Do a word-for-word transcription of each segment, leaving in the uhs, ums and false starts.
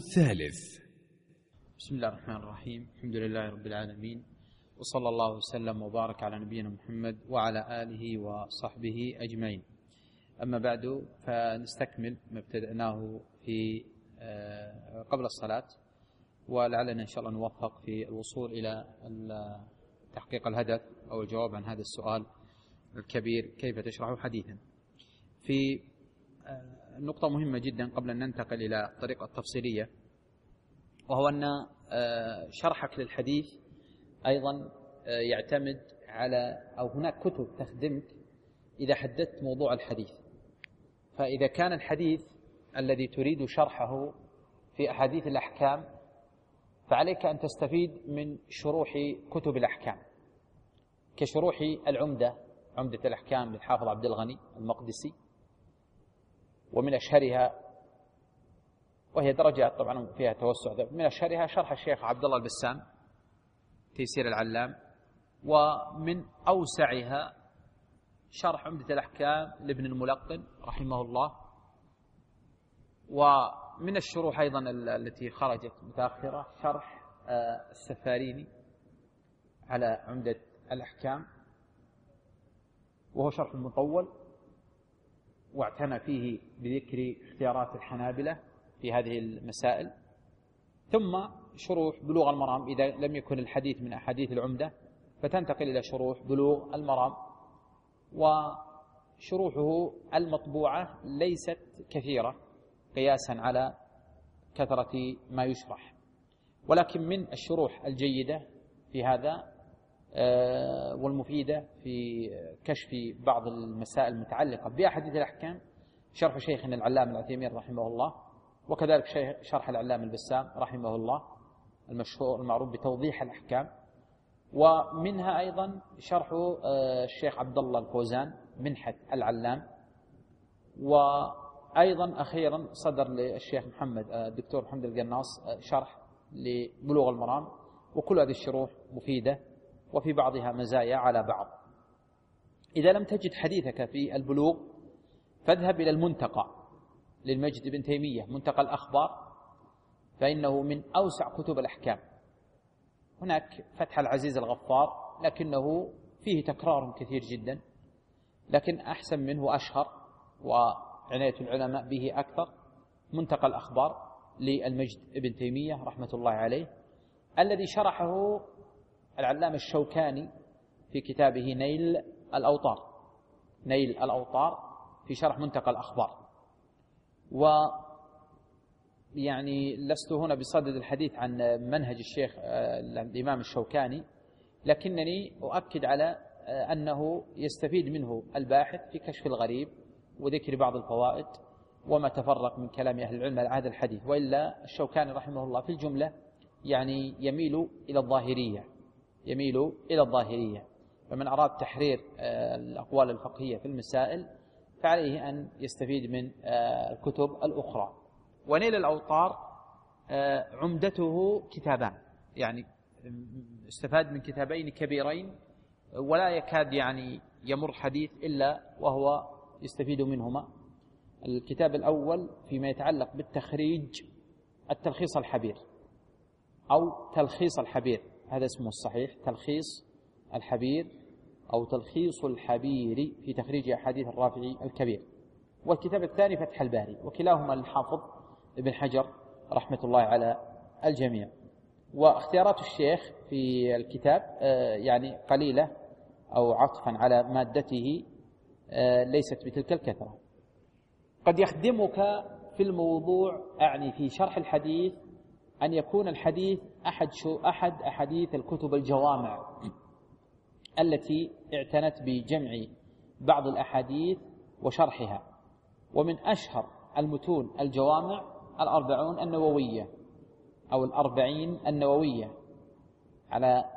الثالث. بسم الله الرحمن الرحيم. الحمد لله رب العالمين، وصلى الله وسلم وبارك على نبينا محمد وعلى آله وصحبه أجمعين. أما بعد، فنستكمل ما ابتدأناه في قبل الصلاة، ولعلنا إن شاء الله نوفق في الوصول إلى تحقيق الهدف أو الجواب عن هذا السؤال الكبير: كيف تشرح حديثا؟ في نقطة مهمة جدا قبل أن ننتقل إلى الطريقة التفصيلية، وهو أن شرحك للحديث أيضا يعتمد على أو هناك كتب تخدمك إذا حددت موضوع الحديث. فإذا كان الحديث الذي تريد شرحه في أحاديث الأحكام، فعليك أن تستفيد من شروح كتب الأحكام كشروح العمدة، عمدة الأحكام للحافظ عبد الغني المقدسي، ومن أشهرها، وهي درجات طبعا فيها توسع، من أشهرها شرح الشيخ عبد الله البسام تيسير العلام، ومن أوسعها شرح عمدة الأحكام لابن الملقن رحمه الله. ومن الشروح أيضا التي خرجت متأخرة شرح السفاريني على عمدة الأحكام، وهو شرح مطول، واعتنى فيه بذكر اختيارات الحنابلة في هذه المسائل. ثم شروح بلوغ المرام إذا لم يكن الحديث من أحاديث العمدة، فتنتقل إلى شروح بلوغ المرام. وشروحه المطبوعة ليست كثيرة قياسا على كثرة ما يشرح، ولكن من الشروح الجيدة في هذا والمفيدة في كشف بعض المسائل المتعلقة بأحاديث الأحكام شرح شيخنا العلامة العثيمين رحمه الله، وكذلك شرح العلامة البسام رحمه الله المشهور المعروف بتوضيح الأحكام. ومنها أيضا شرح الشيخ عبد الله الفوزان منحة العلام. وأيضا أخيرا صدر للشيخ محمد الدكتور محمد القناص شرح لبلوغ المرام، وكل هذه الشروح مفيدة وفي بعضها مزايا على بعض. إذا لم تجد حديثك في البلوغ، فاذهب إلى المنتقى للمجد بن تيمية، منتقى الأخبار، فإنه من أوسع كتب الأحكام. هناك فتح العزيز الغفار، لكنه فيه تكرار كثير جدا، لكن أحسن منه أشهر وعناية العلماء به أكثر منتقى الأخبار للمجد بن تيمية رحمة الله عليه، الذي شرحه العلامة الشوكاني في كتابه نيل الأوطار نيل الأوطار في شرح منتقى الأخبار. ويعني لست هنا بصدد الحديث عن منهج الشيخ الإمام الشوكاني، لكنني أؤكد على أنه يستفيد منه الباحث في كشف الغريب وذكر بعض الفوائد وما تفرق من كلام أهل العلم على هذا الحديث. وإلا الشوكاني رحمه الله في الجملة يعني يميل إلى الظاهرية يميل إلى الظاهرية فمن أراد تحرير الأقوال الفقهية في المسائل فعليه أن يستفيد من الكتب الأخرى. ونيل الأوطار عمدته كتابان، يعني استفاد من كتابين كبيرين، ولا يكاد يعني يمر حديث إلا وهو يستفيد منهما. الكتاب الأول فيما يتعلق بالتخريج التلخيص الحبير أو تلخيص الحبير، هذا اسمه الصحيح، تلخيص الحبير أو تلخيص الحبير في تخريج أحاديث الرافعي الكبير. والكتاب الثاني فتح الباري، وكلاهما للحافظ ابن حجر رحمة الله على الجميع. واختيارات الشيخ في الكتاب يعني قليلة أو عطفا على مادته ليست بتلك الكثرة. قد يخدمك في الموضوع، أعني في شرح الحديث، أن يكون الحديث أحد شو أحد أحاديث الكتب الجوامع التي اعتنت بجمع بعض الأحاديث وشرحها. ومن أشهر المتون الجوامع الأربعون النووية أو الأربعين النووية على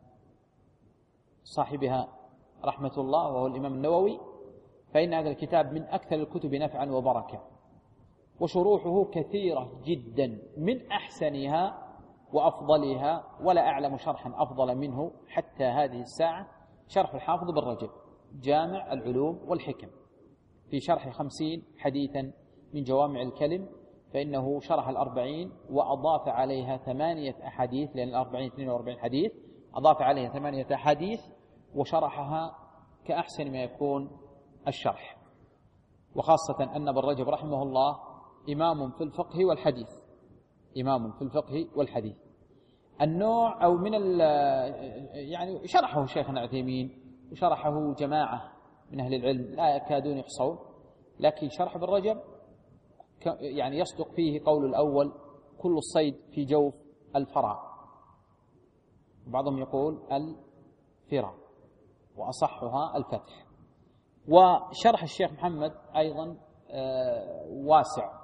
صاحبها رحمة الله وهو الإمام النووي، فإن هذا الكتاب من أكثر الكتب نفعا وبركة، وشروحه كثيرة جدا، من أحسنها وأفضلها ولا أعلم شرحا أفضل منه حتى هذه الساعة شرح الحافظ بن رجب جامع العلوم والحكم في شرح خمسين حديثا من جوامع الكلم، فإنه شرح الأربعين وأضاف عليها ثمانية أحاديث، لأن الأربعين اثنين وأربعين حديث، أضاف عليها ثمانية أحاديث وشرحها كأحسن ما يكون الشرح. وخاصة أن ابن رجب رحمه الله إمام في الفقه والحديث، إمام في الفقه والحديث. النوع أو من يعني شرحه شيخنا عثيمين وشرحه جماعة من أهل العلم لا يكادون يحصون، لكن شرح ابن رجب يعني يصدق فيه قول الأول: كل الصيد في جوف الفرع، بعضهم يقول الفرع، وأصحها الفتح. وشرح الشيخ محمد أيضا واسع،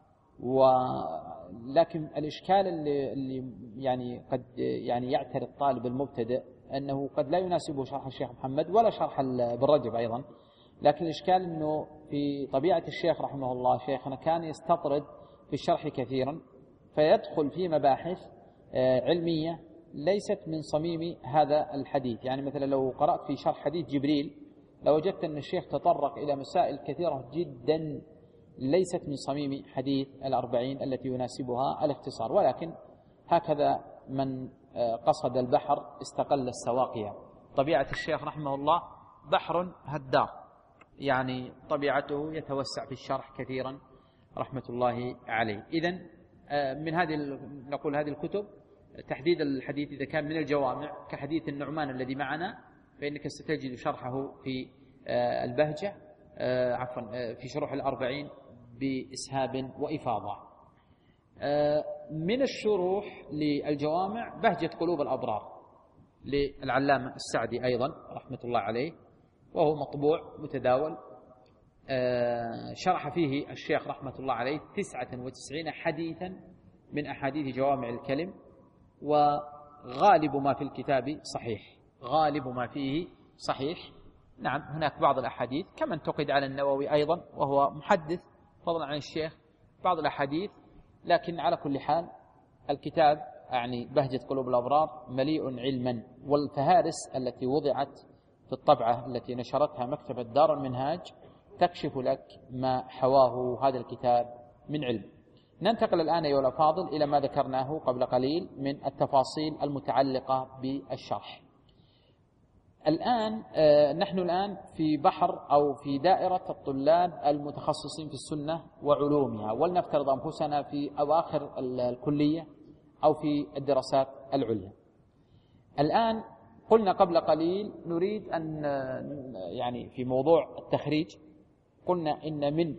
ولكن الإشكال اللي, اللي يعني قد يعني يعترض طالب المبتدئ أنه قد لا يناسبه شرح الشيخ محمد ولا شرح ابن رجب أيضا، لكن الإشكال أنه في طبيعة الشيخ رحمه الله شيخنا كان يستطرد في الشرح كثيرا، فيدخل في مباحث علمية ليست من صميم هذا الحديث. يعني مثلا لو قرأت في شرح حديث جبريل لوجدت أن الشيخ تطرق إلى مسائل كثيرة جدا ليست من صميم حديث الأربعين التي يناسبها الاختصار، ولكن هكذا من قصد البحر استقل السواقية. طبيعة الشيخ رحمه الله بحر هدار، يعني طبيعته يتوسع في الشرح كثيرا رحمة الله عليه. إذن من هذه نقول هذه الكتب تحديد الحديث إذا كان من الجوامع كحديث النعمان الذي معنا فإنك ستجد شرحه في البهجة عفوا في شروح الأربعين بإسهاب وإفاضة. من الشروح للجوامع بهجة قلوب الأبرار للعلامة السعدي أيضا رحمة الله عليه، وهو مطبوع متداول. شرح فيه الشيخ رحمة الله عليه تسعة وتسعين حديثا من أحاديث جوامع الكلم، وغالب ما في الكتاب صحيح، غالب ما فيه صحيح. نعم هناك بعض الأحاديث كما انتقد على النووي أيضا وهو محدث فضلا عن الشيخ بعض الأحاديث، لكن على كل حال الكتاب يعني بهجة قلوب الأبرار مليء علما، والفهارس التي وضعت في الطبعة التي نشرتها مكتبة دار المنهاج تكشف لك ما حواه هذا الكتاب من علم. ننتقل الآن أيها الأفاضل إلى ما ذكرناه قبل قليل من التفاصيل المتعلقة بالشرح. الآن آه نحن الآن في بحر أو في دائرة الطلاب المتخصصين في السنة وعلومها، ولنفترض أنفسنا في أواخر الكلية أو في الدراسات العليا. الآن قلنا قبل قليل نريد أن يعني في موضوع التخريج قلنا إن من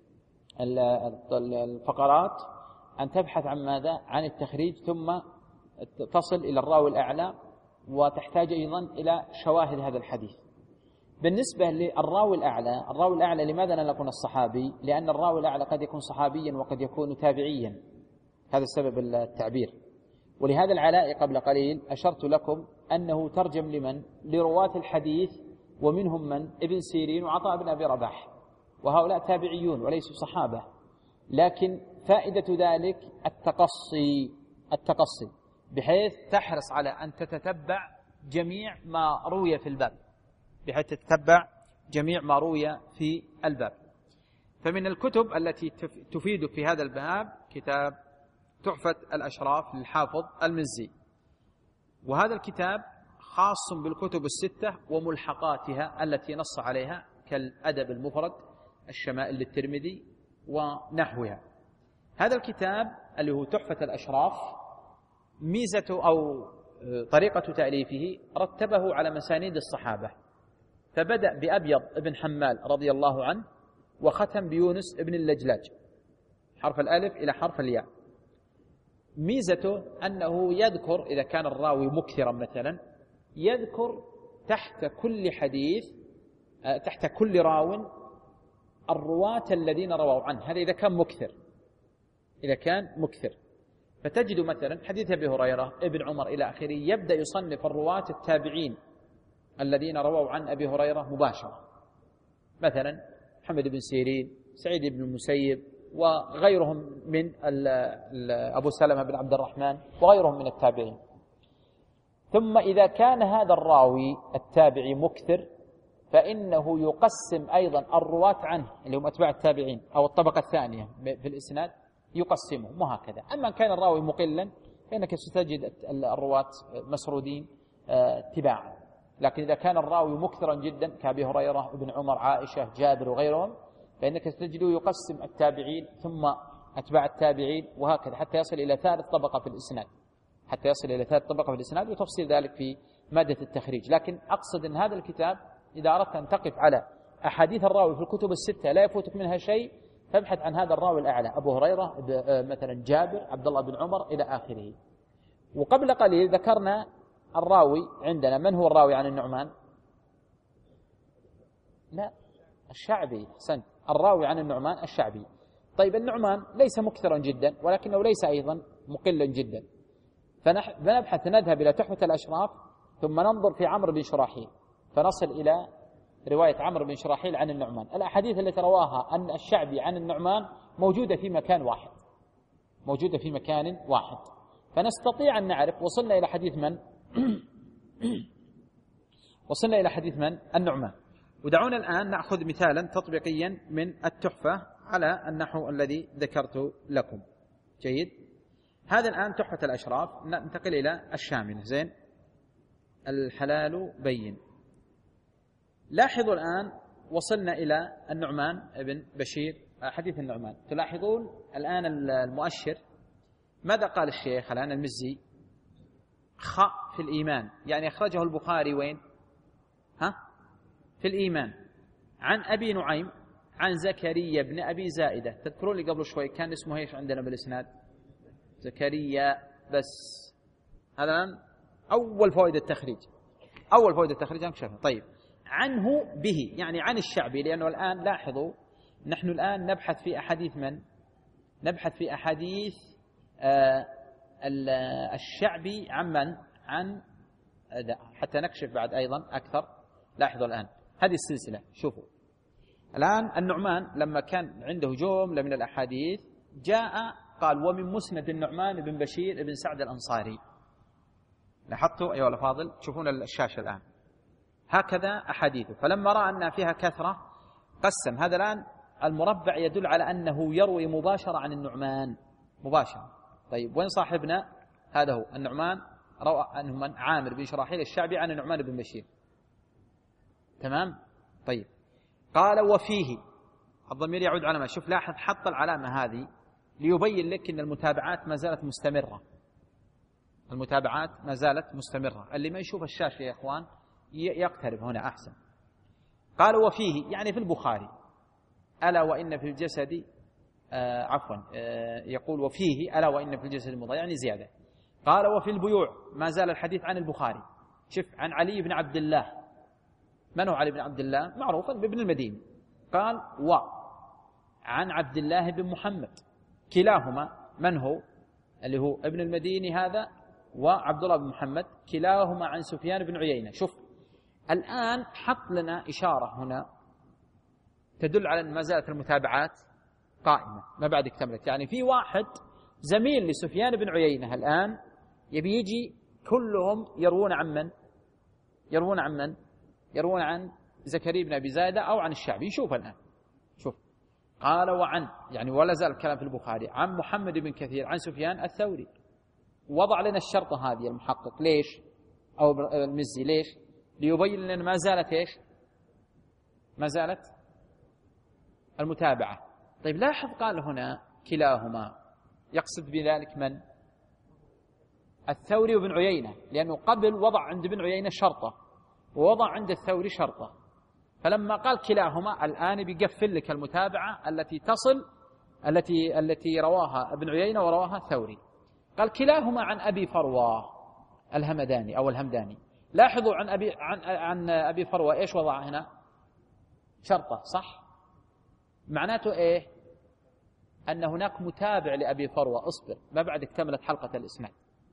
الفقرات أن تبحث عن ماذا؟ عن التخريج، ثم تصل إلى الراوي الأعلى، وتحتاج أيضا إلى شواهد هذا الحديث. بالنسبة للراوي الأعلى، الراوي الأعلى لماذا لا نقول الصحابي؟ لأن الراوي الأعلى قد يكون صحابيا وقد يكون تابعيا، هذا سبب التعبير. ولهذا العلاء قبل قليل أشرت لكم أنه ترجم لمن؟ لرواة الحديث، ومنهم من؟ ابن سيرين وعطاء بن أبي رباح، وهؤلاء تابعيون وليسوا صحابة، لكن فائدة ذلك التقصي التقصي بحيث تحرص على أن تتتبع جميع ما روي في الباب، بحيث تتتبع جميع ما روي في الباب. فمن الكتب التي تفيدك في هذا الباب كتاب تحفة الأشراف للحافظ المزي، وهذا الكتاب خاص بالكتب الستة وملحقاتها التي نص عليها كالأدب المفرد، الشمائل للترمذي ونحوها. هذا الكتاب اللي هو تحفة الأشراف ميزة أو طريقة تأليفه رتبه على مسانيد الصحابة، فبدأ بأبيض ابن حمال رضي الله عنه وختم بيونس ابن اللجلاج، حرف الألف إلى حرف الياء. ميزته أنه يذكر إذا كان الراوي مكثرا مثلا يذكر تحت كل حديث تحت كل راو الرواة الذين رووا عنه، هذا إذا كان مكثر إذا كان مكثر فتجد مثلا حديث أبي هريرة ابن عمر إلى آخره يبدأ يصنف الرواة التابعين الذين رووا عن أبي هريرة مباشرة، مثلا محمد بن سيرين، سعيد بن المسيب، وغيرهم من ال ال أبو سلمة بن عبد الرحمن وغيرهم من التابعين. ثم إذا كان هذا الراوي التابعي مكثر فإنه يقسم أيضا الرواة عنه اللي هم أتباع التابعين أو الطبقة الثانية في الإسناد، يقسمهم وهكذا. أما كان الراوي مقلا فإنك ستجد الرواة مسرودين تباعا. لكن إذا كان الراوي مكثرا جدا كأبي هريرة ابن عمر عائشة جابر وغيرهم فإنك ستجده يقسم التابعين ثم أتباع التابعين وهكذا حتى يصل إلى ثالث طبقة في الإسناد حتى يصل إلى ثالث طبقة في الإسناد وتفصيل ذلك في مادة التخريج. لكن أقصد أن هذا الكتاب إذا أردت أن تقف على أحاديث الراوي في الكتب الستة لا يفوتك منها شيء فابحث عن هذا الراوي الأعلى أبو هريرة مثلا جابر عبد الله بن عمر إلى آخره. وقبل قليل ذكرنا الراوي عندنا من هو الراوي عن النعمان؟ لا الشعبي. حسنت، الراوي عن النعمان الشعبي. طيب النعمان ليس مكثرا جدا ولكنه ليس أيضا مقلا جدا، فنبحث نذهب إلى تحفة الأشراف ثم ننظر في عمرو بن شراحيل فنصل إلى رواية عمرو بن شراحيل عن النعمان. الأحاديث التي رواها أن الشعبي عن النعمان موجودة في مكان واحد موجودة في مكان واحد فنستطيع أن نعرف وصلنا إلى حديث من وصلنا إلى حديث من النعمان. ودعونا الآن نأخذ مثالا تطبيقيا من التحفة على النحو الذي ذكرت لكم. جيد، هذا الآن تحفة الأشراف. ننتقل إلى الشاملة. زين، الحلال بين. لاحظوا الآن وصلنا إلى النعمان ابن بشير حديث النعمان. تلاحظون الآن المؤشر ماذا قال الشيخ الآن المزي؟ خاء في الإيمان، يعني أخرجه البخاري وين؟ ها؟ في الإيمان عن أبي نعيم عن زكريا بن أبي زائدة. تذكرون لي قبل شوي كان اسمه ايش عندنا بالإسناد؟ زكريا. بس هذا الآن أول فوائد التخريج أول فوائد التخريج انكشفها. طيب، عنه به يعني عن الشعبي، لأنه الآن لاحظوا نحن الآن نبحث في أحاديث من؟ نبحث في أحاديث آه الشعبي عن من؟ عن حتى نكشف بعد أيضا أكثر. لاحظوا الآن هذه السلسلة. شوفوا الآن النعمان لما كان عنده جملة من الأحاديث جاء قال ومن مسند النعمان بن بشير بن سعد الأنصاري. لاحظتوا أيها الأفاضل؟ تشوفون الشاشة الآن هكذا أحاديثه. فلما رأى أن فيها كثرة قسم. هذا الآن المربع يدل على أنه يروي مباشرة عن النعمان مباشرة. طيب، وين صاحبنا؟ هذا هو النعمان روى عنه من؟ عامر بن شراحيل الشعبي عن النعمان بن بشير. تمام. طيب، قال وفيه. الضمير يعود على ما. شوف لاحظ حط العلامة هذه ليبين لك أن المتابعات ما زالت مستمرة. المتابعات ما زالت مستمرة. اللي ما يشوف الشاشة يا إخوان يقترب هنا أحسن. قال وفيه يعني في البخاري. ألا وإن في الجسد آه عفوا آه يقول وفيه ألا وإن في الجسد مضغة يعني زيادة. قال وفي البيوع ما زال الحديث عن البخاري. شوف عن علي بن عبد الله. من هو علي بن عبد الله؟ معروفا بابن المديني. قال و عن عبد الله بن محمد. كلاهما من هو؟ اللي هو ابن المديني هذا وعبد الله بن محمد كلاهما عن سفيان بن عيينة. شوف الآن حط لنا إشارة هنا تدل على أن ما زالت المتابعات قائمة ما بعد اكتملت. يعني في واحد زميل لسفيان بن عيينة الآن يبي يجي كلهم يروون عن من؟ يروون عن من؟ يروون عن زكريا بن أبي زائدة أو عن الشعبي. شوف الآن شوف قال وعن يعني ولا زال الكلام في البخاري عن محمد بن كثير عن سفيان الثوري. وضع لنا الشرطة هذه المحقق. ليش؟ أو المزي ليش؟ ليبين لنا ما زالت إيش؟ ما زالت المتابعة. طيب لاحظ قال هنا كلاهما يقصد بذلك من؟ الثوري وابن عيينة، لأنه قبل وضع عند ابن عيينة شرطة ووضع عند الثوري شرطة. فلما قال كلاهما الآن بيقفل لك المتابعة التي تصل التي التي رواها ابن عيينة ورواها الثوري. قال كلاهما عن أبي فروة الهمداني أو الهمداني. لاحظوا عن أبي عن عن أبي فروة إيش وضع هنا؟ شرطة. صح؟ معناته إيه؟ أن هناك متابع لأبي فروة. اصبر ما بعد اكتملت حلقة الإسناد.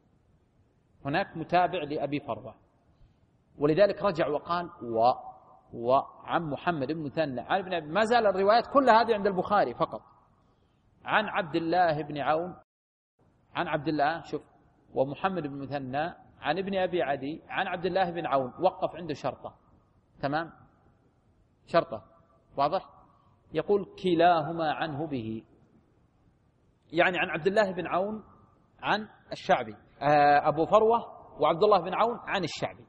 هناك متابع لأبي فروة، ولذلك رجع وقال و وعن محمد بن مثنى عن ابن أبي. ما زال الروايات كل هذه عند البخاري فقط. عن عبد الله بن عون عن عبد الله شوف ومحمد بن مثنى عن ابن أبي عدي عن عبد الله بن عون. وقف عنده شرطة. تمام؟ شرطة واضح؟ يقول كلاهما عنه به. يعني عن عبد الله بن عون عن الشعبي، أبو فروة وعبد الله بن عون عن الشعبي.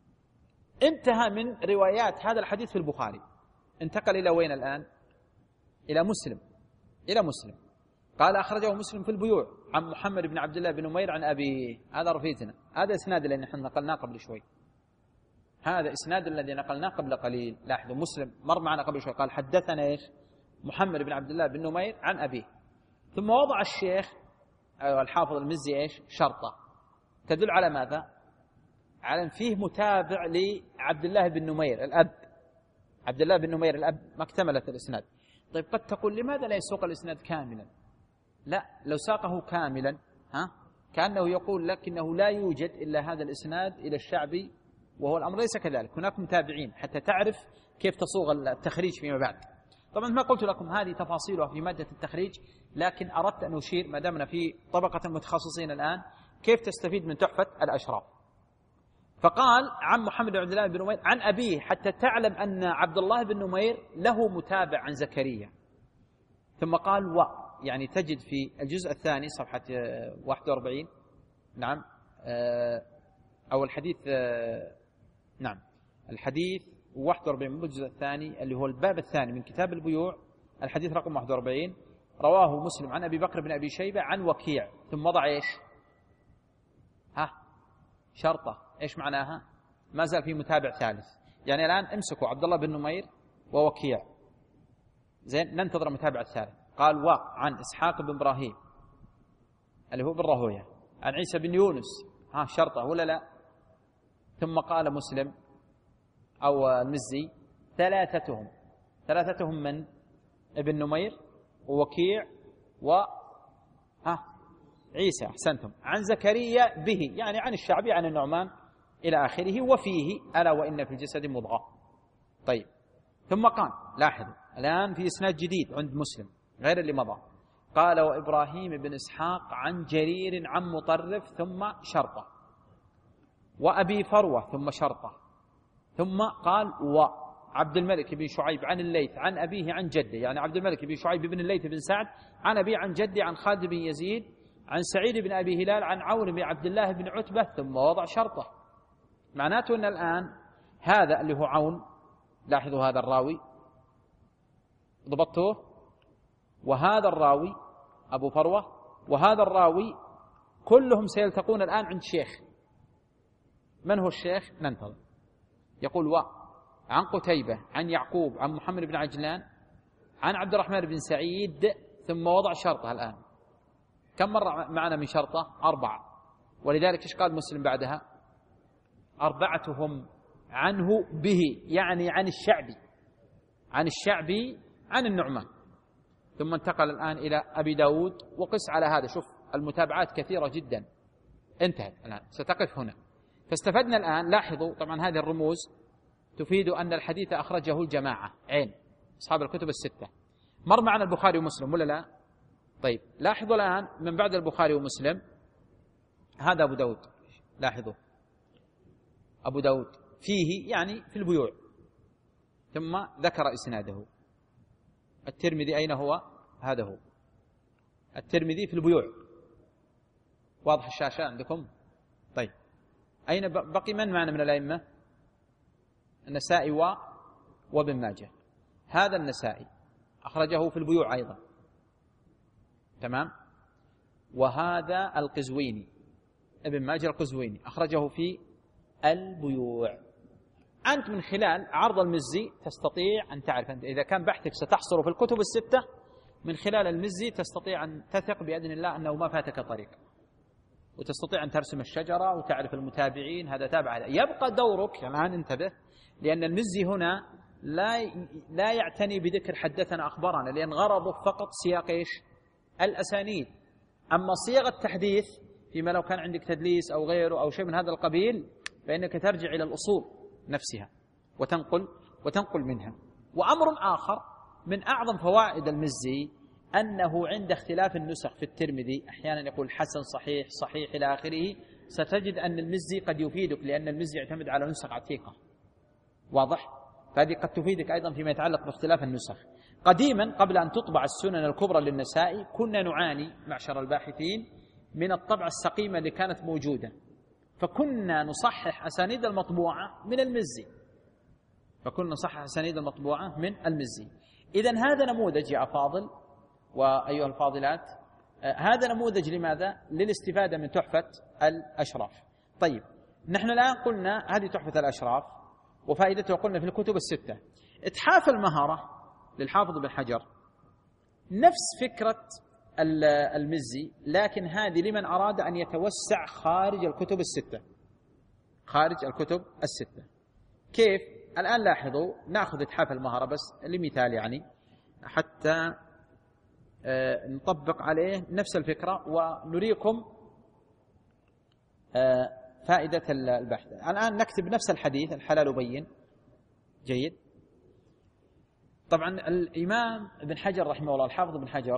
انتهى من روايات هذا الحديث في البخاري، انتقل إلى وين الآن؟ إلى مسلم، إلى مسلم. قال أخرجه مسلم في البيوع عن محمد بن عبد الله بن نمير عن أبيه. هذا رفيتنا، هذا إسناد اللي نحن نقلناه قبل شوي، هذا إسناد الذي نقلناه قبل قليل. لاحظوا مسلم مر معنا قبل شوي قال حدثنا إيش؟ محمد بن عبد الله بن نمير عن أبيه. ثم وضع الشيخ الحافظ المزي إيش؟ شرطة تدل على ماذا؟ على أن فيه متابع لعبد الله بن نمير الأب، عبد الله بن نمير الأب ما اكتملت الإسناد. طيب قد تقول لماذا لا يسوق الإسناد كاملا؟ لا، لو ساقه كاملا ها كأنه يقول لك إنه لا يوجد إلا هذا الإسناد إلى الشعبي، وهو الأمر ليس كذلك، هناك متابعين حتى تعرف كيف تصوغ التخريج فيما بعد. طبعا ما قلت لكم هذه تفاصيلها في مادة التخريج، لكن أردت أن أشير ما دامنا في طبقة المتخصصين الآن كيف تستفيد من تحفة الأشراف. فقال عن محمد بن عبد الله بن نمير عن أبيه حتى تعلم أن عبد الله بن نمير له متابع عن زكريا. ثم قال و يعني تجد في الجزء الثاني صفحة واحد وأربعين، نعم، أو الحديث، نعم الحديث واحد وأربعين من الجزء الثاني اللي هو الباب الثاني من كتاب البيوع، الحديث رقم واحد وأربعين، رواه مسلم عن أبي بكر بن أبي شيبة عن وكيع. ثم وضع إيش؟ ها شرطة. إيش معناها؟ ما زال في متابع ثالث. يعني الآن امسكوا عبد الله بن نمير ووكيع، زين، ننتظر المتابع الثالث. قال و عن إسحاق بن إبراهيم اللي هو بن راهويه عن عيسى بن يونس، ها شرطة ولا لا؟ ثم قال مسلم أو المزي ثلاثتهم، ثلاثتهم من؟ ابن نمير ووكيع و ها عيسى، أحسنتم، عن زكريا به، يعني عن الشعبي عن النعمان إلى آخره، وفيه ألا وإن في الجسد مضغة. طيب ثم قال، لاحظوا الآن في إسناد جديد عند مسلم غير اللي مضى. قال وإبراهيم بن إسحاق عن جرير عن مطرف ثم شرطة، وأبي فروة ثم شرطة، ثم قال وعبد الملك بن شعيب عن الليث عن أبيه عن جده، يعني عبد الملك بن شعيب بن الليث بن سعد عن أبيه عن جده عن خالد بن يزيد عن سعيد بن أبي هلال عن عون بن عبد الله بن عتبة، ثم وضع شرطة. معناته أن الآن هذا اللي هو عون، لاحظوا هذا الراوي ضبطوه، وهذا الراوي أبو فروة، وهذا الراوي كلهم سيلتقون الآن عند شيخ. من هو الشيخ؟ ننتظر. يقول و عن قتيبة عن يعقوب عن محمد بن عجلان عن عبد الرحمن بن سعيد، ثم وضع شرطة. الآن كم مرة معنا من شرطة؟ أربعة. ولذلك إيش قال مسلم بعدها؟ أربعتهم عنه به، يعني عن الشعبي، عن الشعبي عن النعمان. ثم انتقل الآن إلى أبي داود، وقس على هذا، شوف المتابعات كثيرة جدا. انتهت الآن، ستقف هنا. فاستفدنا الآن، لاحظوا طبعا هذه الرموز تفيد أن الحديث أخرجه الجماعة، عين أصحاب الكتب الستة. مر معنا البخاري ومسلم ولا لا؟ طيب لاحظوا الآن من بعد البخاري ومسلم هذا أبو داود، لاحظوا أبو داود فيه يعني في البيوع، ثم ذكر إسناده. الترمذي أين هو؟ هذا هو الترمذي في البيوع، واضح الشاشة عندكم؟ طيب أين بقي من معنا من الأئمة؟ النسائي و وابن ماجه. هذا النسائي أخرجه في البيوع أيضا، تمام. وهذا القزويني ابن ماجه القزويني أخرجه في البيوع. أنت من خلال عرض المزي تستطيع أن تعرف، أنت إذا كان بحثك ستحصر في الكتب الستة، من خلال المزي تستطيع أن تثق بإذن الله أنه ما فاتك طريق، وتستطيع أن ترسم الشجرة وتعرف المتابعين، هذا تابع هذا. يبقى دورك الآن، انتبه، لأن المزي هنا لا لا يعتني بذكر حدثنا أخبرنا، لأن غرضه فقط سياق إيش؟ الأسانيد. أما صيغ التحديث فيما لو كان عندك تدليس أو غيره أو شيء من هذا القبيل، فإنك ترجع إلى الأصول نفسها وتنقل وتنقل منها. وأمر آخر من أعظم فوائد المزي أنه عند اختلاف النسخ في الترمذي أحيانا يقول حسن، صحيح، صحيح إلى آخره، ستجد أن المزي قد يفيدك، لأن المزي يعتمد على نسخ عتيقة، واضح؟ فهذه قد تفيدك أيضا فيما يتعلق باختلاف النسخ. قديما قبل أن تطبع السنن الكبرى للنسائي كنا نعاني معشر الباحثين من الطبعة السقيمة اللي كانت موجودة، فكنا نصحح أسانيد المطبوعة من المزي فكنا نصحح أسانيد المطبوعة من المزي إذن هذا نموذج يا أفاضل وأيها الفاضلات، آه هذا نموذج لماذا؟ للاستفادة من تحفة الأشراف. طيب نحن الآن قلنا هذه تحفة الأشراف وفائدته قلنا في الكتب الستة. إتحاف المهرة للحافظ بن حجر نفس فكرة المزي، لكن هذه لمن أراد أن يتوسع خارج الكتب الستة خارج الكتب الستة. كيف؟ الآن لاحظوا، نأخذ إتحاف المهرة بس لمثال يعني حتى نطبق عليه نفس الفكرة ونريكم فائدة البحث. الآن نكتب نفس الحديث الحلال بين. جيد. طبعا الإمام ابن حجر رحمه الله، الحافظ ابن حجر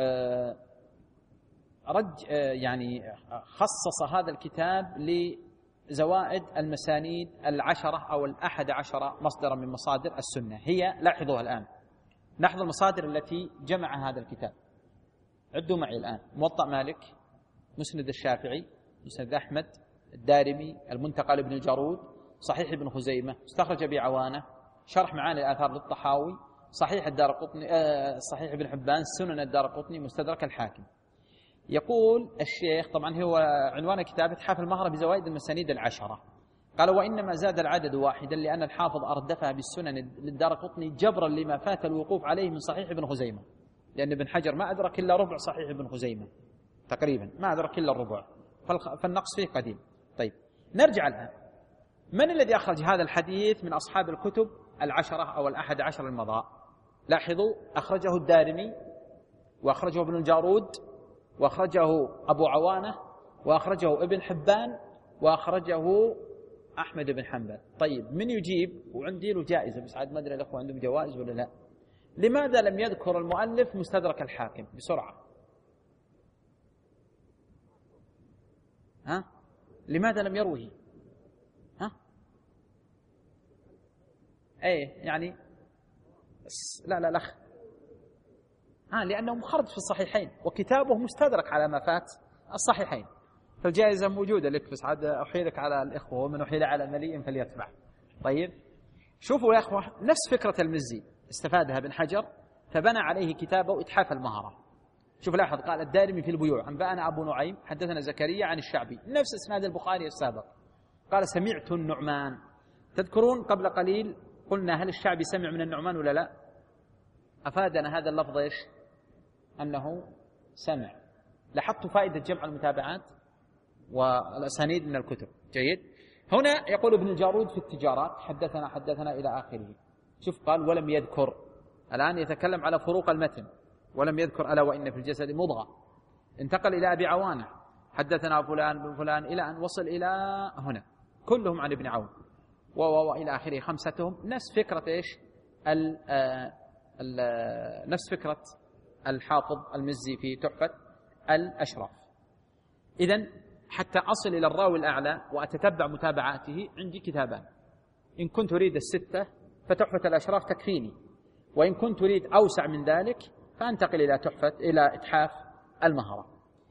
رج يعني خصص هذا الكتاب لزوائد المسانيد العشرة أو الأحد عشر مصدرا من مصادر السنة. هي لاحظوها الآن، لاحظوا المصادر التي جمع هذا الكتاب. عدوا معي الآن: موطأ مالك، مسند الشافعي، مسند أحمد، الدارمي، المنتقى لابن الجارود، صحيح ابن خزيمة، مستخرج أبي عوانة، شرح معاني الآثار للطحاوي، صحيح الدارقطني، آه صحيح ابن حبان، سنن الدارقطني، مستدرك الحاكم. يقول الشيخ، طبعا هو عنوان كتاب إتحاف المهرة بزوائد المسانيد العشرة، قال: وإنما زاد العدد واحدا لأن الحافظ أردفها بالسنن للدارقطني جبرا لما فات الوقوف عليه من صحيح ابن خزيمة، لأن ابن حجر ما أدرك إلا ربع صحيح ابن خزيمة تقريبا، ما أدرك إلا الربع، فالنقص فيه قديم. طيب نرجع الآن، من الذي أخرج هذا الحديث من أصحاب الكتب العشرة أو الأحد عشر المضاء؟ لاحظوا، أخرجه الدارمي، وأخرجه ابن الجارود، وأخرجه أبو عوانة، وأخرجه ابن حبان، وأخرجه أحمد بن حنبل. طيب من يجيب؟ وعندي له جائزة بس عاد ما أدري الأخوة عندهم جوائز ولا لا. لماذا لم يذكر المؤلف مستدرك الحاكم بسرعة؟ ها؟ لماذا لم يروه؟ ها؟ ايه يعني لا لا لخ ها لأنه مخرج في الصحيحين وكتابه مستدرك على ما فات الصحيحين، فالجائزة موجودة لك، بس عاد أحيلك على الإخوة، ومن أحيل على مليء فليتبع. طيب شوفوا يا إخوة، نفس فكرة المزي استفادها ابن حجر فبنى عليه كتابه إتحاف المهرة. شوف لاحظ، قال الدارمي في البيوع أنبأنا أبو نعيم حدثنا زكريا عن الشعبي، نفس إسناد البخاري السابق. قال: سمعت النعمان. تذكرون قبل قليل قلنا هل الشعبي سمع من النعمان ولا لا؟ أفادنا هذا اللفظ إيش؟ أنه سمع. لاحظت فائدة جمع المتابعات والأسانيد من الكتب. جيد. هنا يقول ابن الجارود في التجارات: حدثنا حدثنا إلى آخره. شوف قال: ولم يذكر. الآن يتكلم على فروق المتن، ولم يذكر ألا وإن في الجسد مضغة. انتقل إلى أبي عوانة: حدثنا فلان بن فلان، إلى أن وصل إلى هنا، كلهم عن ابن عون وإلى آخره، خمستهم نفس فكرة إيش؟ ال ال نفس فكرة الحافظ المزي في تحفة الأشراف. إذن حتى أصل إلى الراوي الأعلى وأتتبع متابعاته عندي كتابان: إن كنت أريد الستة فتحفة الأشراف تكفيني، وإن كنت أريد أوسع من ذلك فأنتقل إلى تحفة إلى إتحاف المهرة.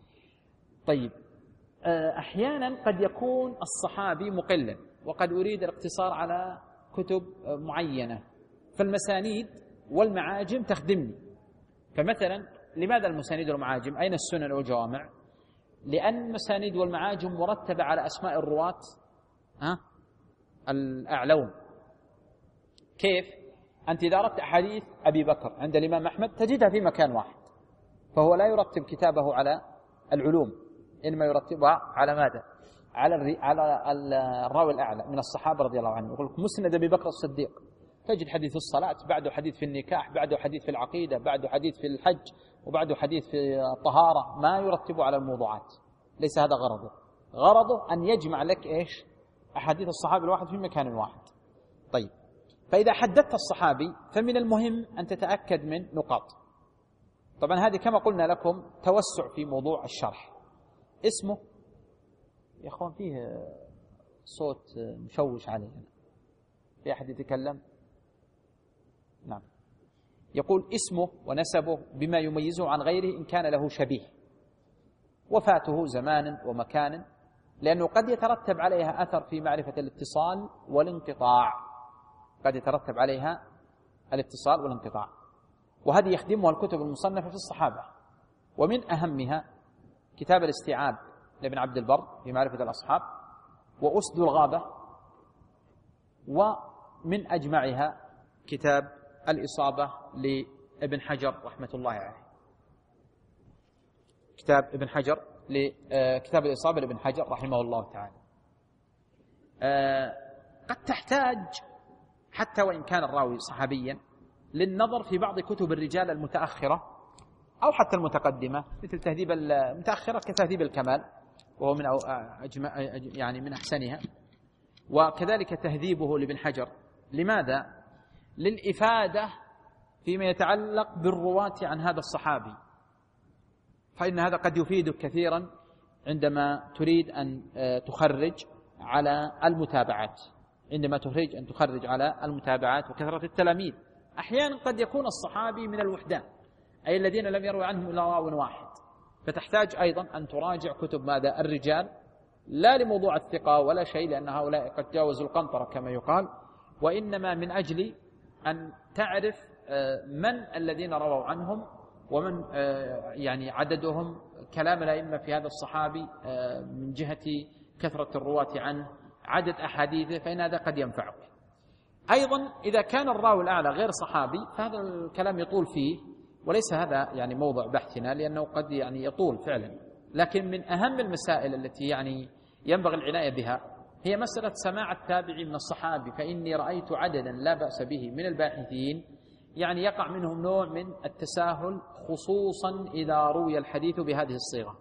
طيب أحيانا قد يكون الصحابي مقلا وقد أريد الاقتصار على كتب معينة، فالمسانيد والمعاجم تخدمني. فمثلا لماذا المسانيد والمعاجم؟ أين السنن والجوامع؟ لأن المسانيد والمعاجم مرتبة على أسماء الرواة ها الأعلون. كيف؟ أنت إذا أردت أحاديث أبي بكر عند الإمام أحمد تجدها في مكان واحد، فهو لا يرتب كتابه على العلوم، إنما يرتبها على ماذا؟ على على الراوي الأعلى من الصحابة رضي الله عنهم. يقول لك مسند أبي بكر الصديق، تجد حديث في الصلاة، بعده حديث في النكاح، بعده حديث في العقيدة، بعده حديث في الحج، وبعده حديث في الطهارة. ما يرتبه على الموضوعات، ليس هذا غرضه. غرضه أن يجمع لك إيش؟ أحاديث الصحابي الواحد في مكان واحد. طيب فإذا حددت الصحابي فمن المهم أن تتأكد من نقاط. طبعا هذه كما قلنا لكم توسع في موضوع الشرح. اسمه يا أخوان فيه صوت مشوش علينا، في أحد يتكلم؟ نعم. يقول اسمه ونسبه بما يميزه عن غيره إن كان له شبيه، وفاته زمان ومكان، لأنه قد يترتب عليها أثر في معرفة الاتصال والانقطاع، قد يترتب عليها الاتصال والانقطاع، وهذه يخدمها الكتب المصنفة في الصحابة، ومن أهمها كتاب الاستيعاب لابن عبد البر في معرفة الأصحاب، وأسد الغابة، ومن أجمعها كتاب الإصابة لابن حجر رحمة الله عليه، كتاب ابن حجر لكتاب الإصابة لابن حجر رحمه الله تعالى. قد تحتاج حتى وإن كان الراوي صحابيا للنظر في بعض كتب الرجال المتأخرة أو حتى المتقدمة، مثل تهذيب المتأخرة كتهذيب الكمال وهو من أجمع يعني من أحسنها، وكذلك تهذيبه لابن حجر. لماذا؟ للإفادة فيما يتعلق بالرواة عن هذا الصحابي، فإن هذا قد يفيدك كثيرا عندما تريد أن تخرج على المتابعات، عندما تخرج أن تخرج على المتابعات وكثرة التلاميذ. أحيانا قد يكون الصحابي من الوحدان، أي الذين لم يروي عنهم إلا راو واحد، فتحتاج أيضا أن تراجع كتب ماذا الرجال، لا لموضوع الثقة ولا شيء، لأن هؤلاء قد جاوزوا القنطرة كما يقال، وإنما من أجل أن تعرف من الذين رووا عنهم ومن يعني عددهم، كلام الأئمة في هذا الصحابي من جهة كثرة الرواة عنه، عدد أحاديثه، فإن هذا قد ينفعك. أيضا إذا كان الراوي الأعلى غير صحابي فهذا الكلام يطول فيه، وليس هذا يعني موضع بحثنا لأنه قد يعني يطول فعلا. لكن من أهم المسائل التي يعني ينبغي العناية بها هي مسألة سماع التابعي من الصحابي، فإني رأيت عددا لا بأس به من الباحثين يعني يقع منهم نوع من التساهل، خصوصا إذا روي الحديث بهذه الصيغة.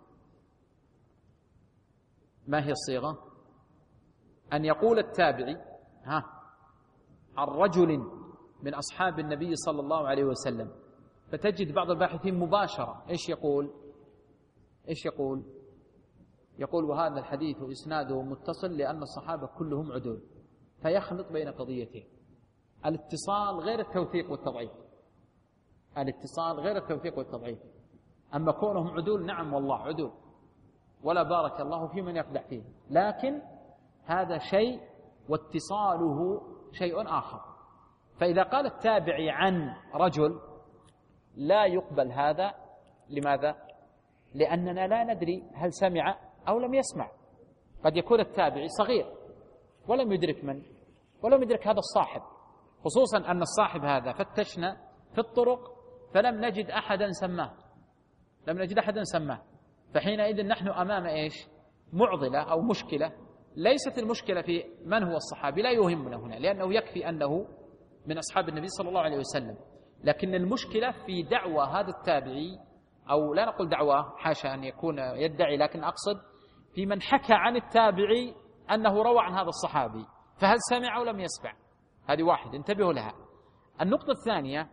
ما هي الصيغة؟ أن يقول التابعي ها عن رجل من أصحاب النبي صلى الله عليه وسلم، فتجد بعض الباحثين مباشرة إيش يقول؟ إيش يقول؟ يقول وهذا الحديث إسناده متصل لأن الصحابة كلهم عدول، فيخلط بين قضيتين: الاتصال غير التوثيق والتضعيف، الاتصال غير التوثيق والتضعيف. أما كونهم عدول، نعم والله عدول ولا بارك الله في من يقدح فيه، لكن هذا شيء واتصاله شيء آخر. فإذا قال التابعي عن رجل لا يقبل هذا. لماذا؟ لأننا لا ندري هل سمع أو لم يسمع. قد يكون التابعي صغير ولم يدرك من ولم يدرك هذا الصاحب، خصوصا أن الصاحب هذا فتشنا في الطرق فلم نجد أحدا سماه، لم نجد أحدا سماه. فحينئذ نحن أمام إيش؟ معضلة أو مشكلة. ليست المشكلة في من هو الصحابي، لا يهمنا هنا، لأنه يكفي أنه من أصحاب النبي صلى الله عليه وسلم. لكن المشكلة في دعوى هذا التابعي، أو لا نقول دعوى حاشا أن يكون يدعي، لكن أقصد في من حكى عن التابعي أنه روى عن هذا الصحابي، فهل سمع أو لم يسمع؟ هذه واحد، انتبهوا لها. النقطة الثانية: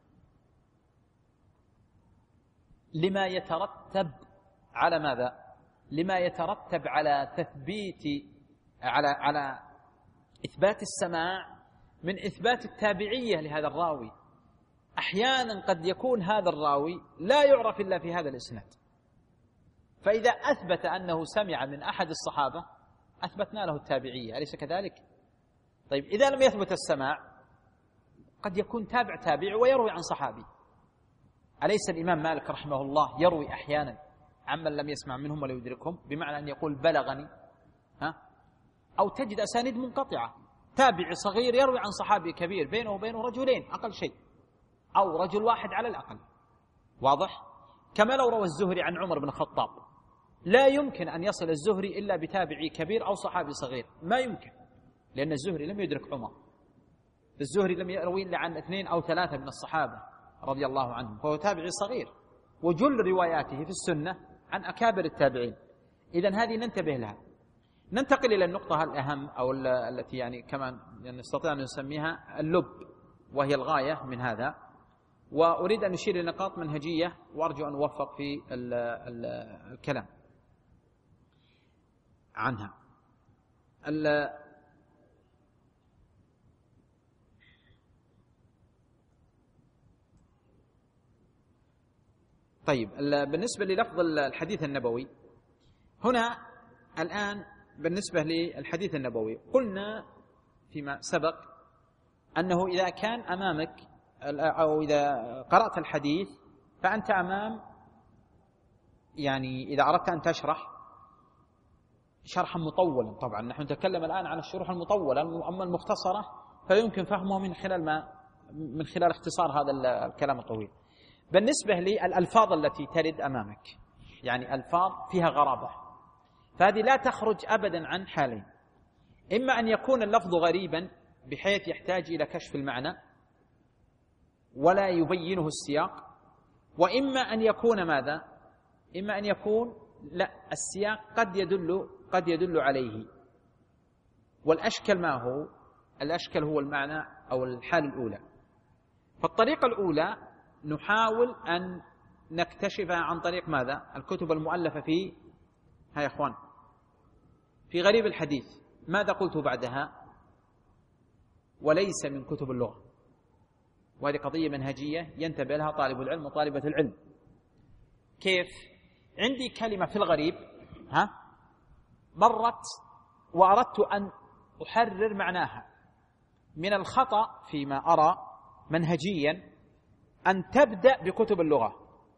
لما يترتب على ماذا؟ لما يترتب على تثبيت على على إثبات السماع من إثبات التابعية لهذا الراوي. أحيانا قد يكون هذا الراوي لا يعرف إلا في هذا الإسناد، فإذا أثبت أنه سمع من أحد الصحابة أثبتنا له التابعية، أليس كذلك؟ طيب إذا لم يثبت السماع قد يكون تابع تابع ويروي عن صحابي. أليس الإمام مالك رحمه الله يروي أحيانا عمن لم يسمع منهم ولا يدركهم، بمعنى أن يقول بلغني؟ ها؟ أو تجد أسانيد منقطعة، تابع صغير يروي عن صحابي كبير بينه وبينه رجلين أقل شيء، أو رجل واحد على الأقل. واضح؟ كما لو روى الزهري عن عمر بن الخطاب، لا يمكن أن يصل الزهري إلا بتابعي كبير أو صحابي صغير، ما يمكن، لأن الزهري لم يدرك عمر، الزهري لم يروي إلا عن اثنين أو ثلاثة من الصحابة رضي الله عنهم، فهو تابعي صغير، وجل رواياته في السنة عن أكابر التابعين. إذن هذه ننتبه لها. ننتقل إلى النقطة الأهم، أو التي يعني كمان نستطيع أن نسميها اللب، وهي الغاية من هذا، وأريد أن أشير إلى نقاط منهجية وأرجو أن أوفق في ال ال الكلام عنها. طيب بالنسبة للفظ الحديث النبوي هنا الآن، بالنسبة للحديث النبوي قلنا فيما سبق أنه إذا كان أمامك أو إذا قرأت الحديث فأنت أمام، يعني إذا أردت أن تشرح شرحا مطولا، طبعا نحن نتكلم الآن عن الشروح المطولة، أما المختصرة فيمكن فهمه من خلال ما من خلال اختصار هذا الكلام الطويل. بالنسبة للألفاظ التي ترد أمامك، يعني ألفاظ فيها غرابة، فهذه لا تخرج أبدا عن حالين: إما أن يكون اللفظ غريبا بحيث يحتاج إلى كشف المعنى ولا يبينه السياق، وإما أن يكون ماذا؟ إما أن يكون لا، السياق قد يدل قد يدل عليه. والأشكل ما هو؟ الأشكل هو المعنى أو الحال الأولى. فالطريقة الأولى نحاول أن نكتشفها عن طريق ماذا؟ الكتب المؤلفة في ها يا إخوان في غريب الحديث. ماذا قلت بعدها؟ وليس من كتب اللغة. وهذه قضية منهجية ينتبه لها طالب العلم وطالبة العلم. كيف؟ عندي كلمة في الغريب ها مرت وأردت أن أحرر معناها. من الخطأ فيما أرى منهجيا أن تبدأ بكتب اللغة.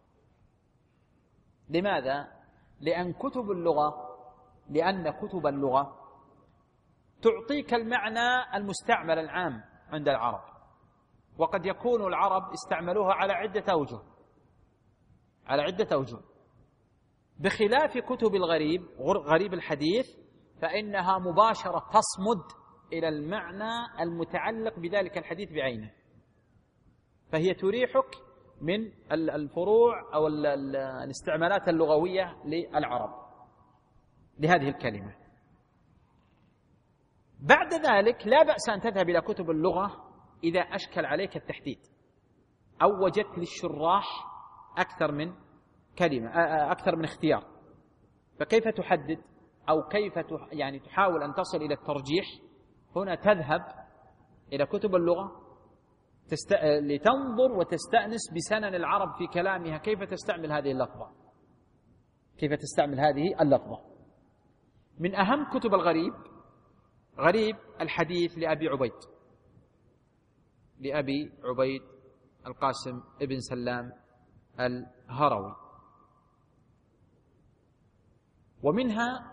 لماذا؟ لأن كتب اللغة لأن كتب اللغة تعطيك المعنى المستعمل العام عند العرب، وقد يكون العرب استعملوها على عدة أوجه على عدة أوجه بخلاف كتب الغريب غريب الحديث، فإنها مباشرة تصمد إلى المعنى المتعلق بذلك الحديث بعينه، فهي تريحك من الفروع أو الاستعمالات اللغوية للعرب لهذه الكلمة. بعد ذلك لا بأس أن تذهب إلى كتب اللغة إذا أشكل عليك التحديد أو وجدت للشراح أكثر من كلمة أكثر من اختيار، فكيف تحدد أو كيف يعني تحاول أن تصل إلى الترجيح؟ هنا تذهب إلى كتب اللغة تست... لتنظر وتستأنس بسنن العرب في كلامها، كيف تستعمل هذه اللفظة كيف تستعمل هذه اللفظة. من أهم كتب الغريب غريب الحديث لأبي عبيد لأبي عبيد القاسم ابن سلام الهروي. ومنها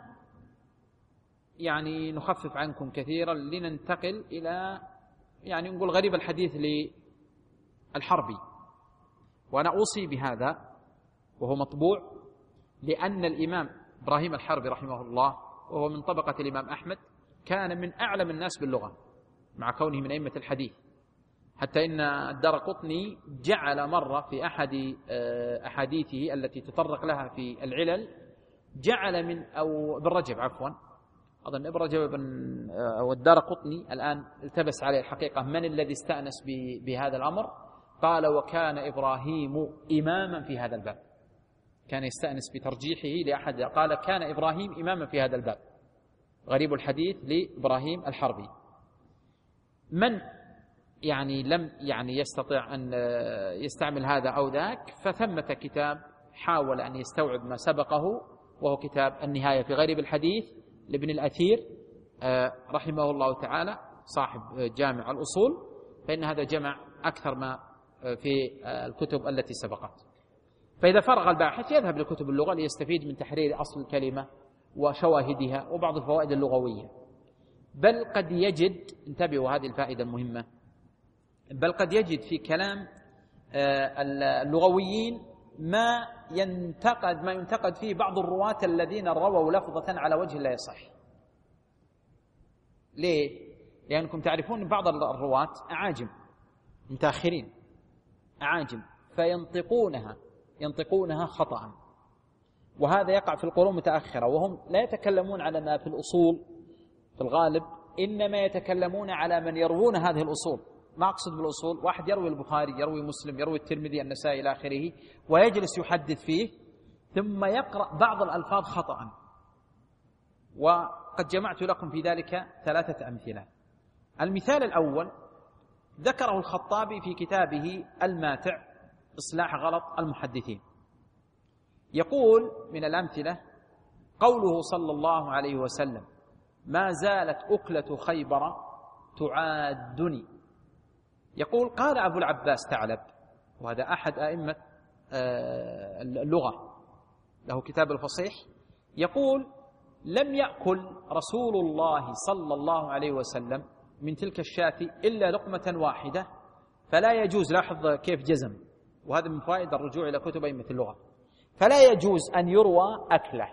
يعني نخفف عنكم كثيرا لننتقل إلى يعني نقول غريب الحديث للحربي. وأنا أوصي بهذا وهو مطبوع، لأن الإمام إبراهيم الحربي رحمه الله وهو من طبقة الإمام أحمد كان من أعلم الناس باللغة مع كونه من أئمة الحديث، حتى إن الدارقطني جعل مرة في أحد أحاديثه التي تطرق لها في العلل جعل من أو ابن رجب عفوا أظن ابن رجب بن أو الدارقطني الآن التبس عليه الحقيقة من الذي استأنس بهذا الأمر. قال: وكان إبراهيم إماما في هذا الباب. كان يستأنس بترجيحه لأحد، قال: كان إبراهيم إماما في هذا الباب. غريب الحديث لإبراهيم الحربي. من يعني لم يعني يستطيع أن يستعمل هذا أو ذاك، فثمة كتاب حاول أن يستوعب ما سبقه، وهو كتاب النهاية في غريب الحديث لابن الأثير رحمه الله تعالى صاحب جامع الأصول، فإن هذا جمع أكثر ما في الكتب التي سبقت. فإذا فرغ الباحث يذهب لكتب اللغة ليستفيد من تحرير أصل الكلمة وشواهدها وبعض الفوائد اللغوية. بل قد يجد، انتبهوا هذه الفائدة المهمة، بل قد يجد في كلام اللغويين ما ينتقد ما ينتقد فيه بعض الرواة الذين رووا لفظة على وجه لا يصح. ليه؟ لأنكم تعرفون بعض الرواة أعاجم متأخرين أعاجم فينطقونها ينطقونها خطأ، وهذا يقع في القرون المتأخرة، وهم لا يتكلمون على ما في الأصول في الغالب، إنما يتكلمون على من يروون هذه الأصول. ما أقصد بالأصول، واحد يروي البخاري يروي مسلم يروي الترمذي النسائي إلى آخره، ويجلس يحدث فيه ثم يقرأ بعض الألفاظ خطأ. وقد جمعت لكم في ذلك ثلاثة أمثلة. المثال الأول ذكره الخطابي في كتابه الماتع إصلاح غلط المحدثين. يقول من الأمثلة قوله صلى الله عليه وسلم: ما زالت أكلة خيبر تعادني. يقول قال أبو العباس ثعلب، وهذا أحد أئمة اللغة له كتاب الفصيح، يقول: لم يأكل رسول الله صلى الله عليه وسلم من تلك الشاة إلا لقمة واحدة، فلا يجوز، لاحظ كيف جزم، وهذا من فوائد الرجوع إلى كتب أئمة اللغة، فلا يجوز أن يروى أكله.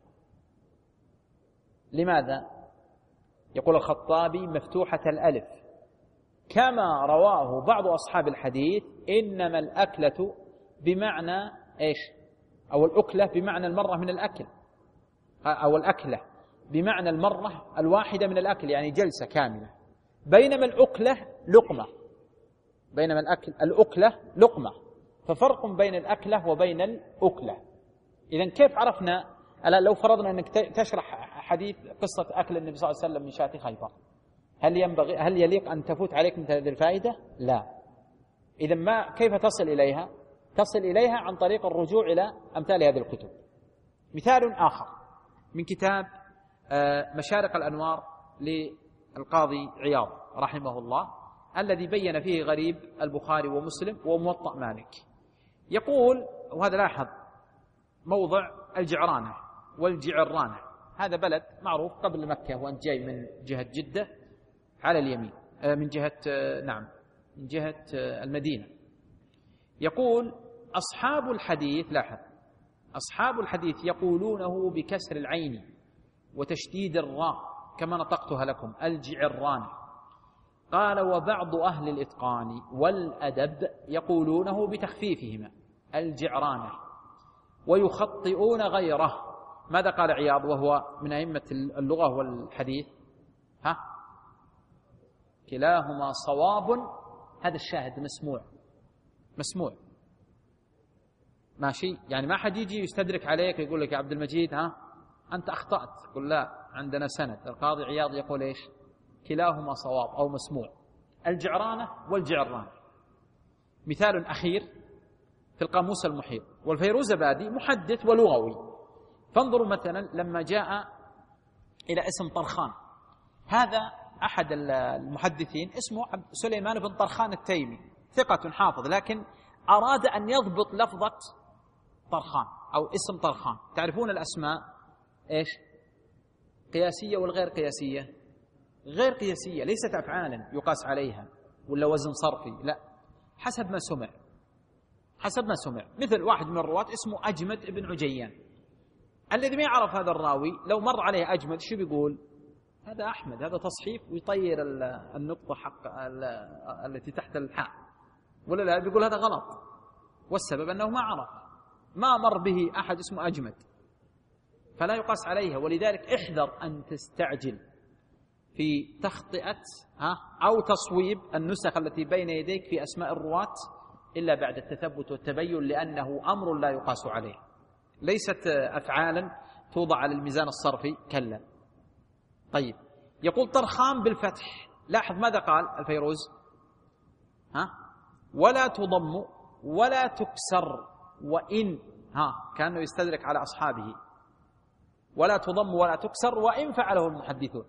لماذا؟ يقول الخطابي مفتوحة الألف، كما رواه بعض أصحاب الحديث: إنما الأكلة بمعنى إيش؟ أو الأكلة بمعنى المرة من الأكل، أو الأكلة بمعنى المرة الواحدة من الأكل، يعني جلسة كاملة، بينما الأكلة لقمة، بينما الأكل الأكلة لقمة، ففرق بين الأكلة وبين الأكلة. إذن كيف عرفنا؟ ألا لو فرضنا أنك تشرح حديث قصة أكل النبي صلى الله عليه وسلم من شاة خيبر، هل ينبغي هل يليق أن تفوت عليك مثل هذه الفائدة؟ لا. إذن ما كيف تصل إليها؟ تصل إليها عن طريق الرجوع إلى أمثال هذه الكتب. مثال آخر من كتاب مشارق الأنوار للقاضي عياض رحمه الله، الذي بين فيه غريب البخاري ومسلم وموطأ مالك. يقول، وهذا لاحظ موضع الجعرانة والجعرانة، هذا بلد معروف قبل مكة، وأنت جاي من جهة جدة على اليمين، من جهة نعم من جهة المدينة. يقول: أصحاب الحديث، لاحظ، أصحاب الحديث يقولونه بكسر العين وتشديد الراء كما نطقتها لكم، الجعرانة. قال: وبعض أهل الإتقان والأدب يقولونه بتخفيفهما، الجعرانة، ويخطئون غيره. ماذا قال عياض وهو من أئمة اللغة والحديث؟ ها؟ كلاهما صواب. هذا الشاهد مسموع، مسموع ماشي، يعني ما حد يجي يستدرك عليك يقول لك يا عبد المجيد ها أنت أخطأت، قل لا، عندنا سند. القاضي عياض يقول إيش؟ كلاهما صواب أو مسموع، الجعرانة والجعران. مثال أخير في القاموس المحيط، والفيروزبادي محدث ولغوي، فانظروا مثلا لما جاء إلى اسم طرخان، هذا أحد المحدثين اسمه سليمان بن طرخان التيمي، ثقة حافظ، لكن أراد أن يضبط لفظة طرخان أو اسم طرخان. تعرفون الأسماء إيش؟ قياسية والغير قياسية. غير قياسية ليست أفعالا يقاس عليها ولا وزن صرفي، لا، حسب ما سمع، حسب ما سمع. مثل واحد من الرواة اسمه أجمد بن عجيان، الذي ما يعرف هذا الراوي لو مر عليه أجمد شو بيقول؟ هذا أحمد، هذا تصحيف، ويطير النقطة حق التي تحت الحاء، ولا لا، بيقول هذا غلط، والسبب أنه ما عرف، ما مر به أحد اسمه أجمد، فلا يقاس عليها. ولذلك احذر أن تستعجل في تخطئة ها أو تصويب النسخ التي بين يديك في أسماء الرواة إلا بعد التثبت والتبين، لأنه أمر لا يقاس عليه، ليست أفعالا توضع على الميزان الصرفي، كلا. طيب، يقول طرخان بالفتح، لاحظ ماذا قال الفيروز؟ ها؟ ولا تضم ولا تكسر، وإن ها كانه يستدرك على أصحابه، ولا تضم ولا تكسر وإن فعله المحدثون.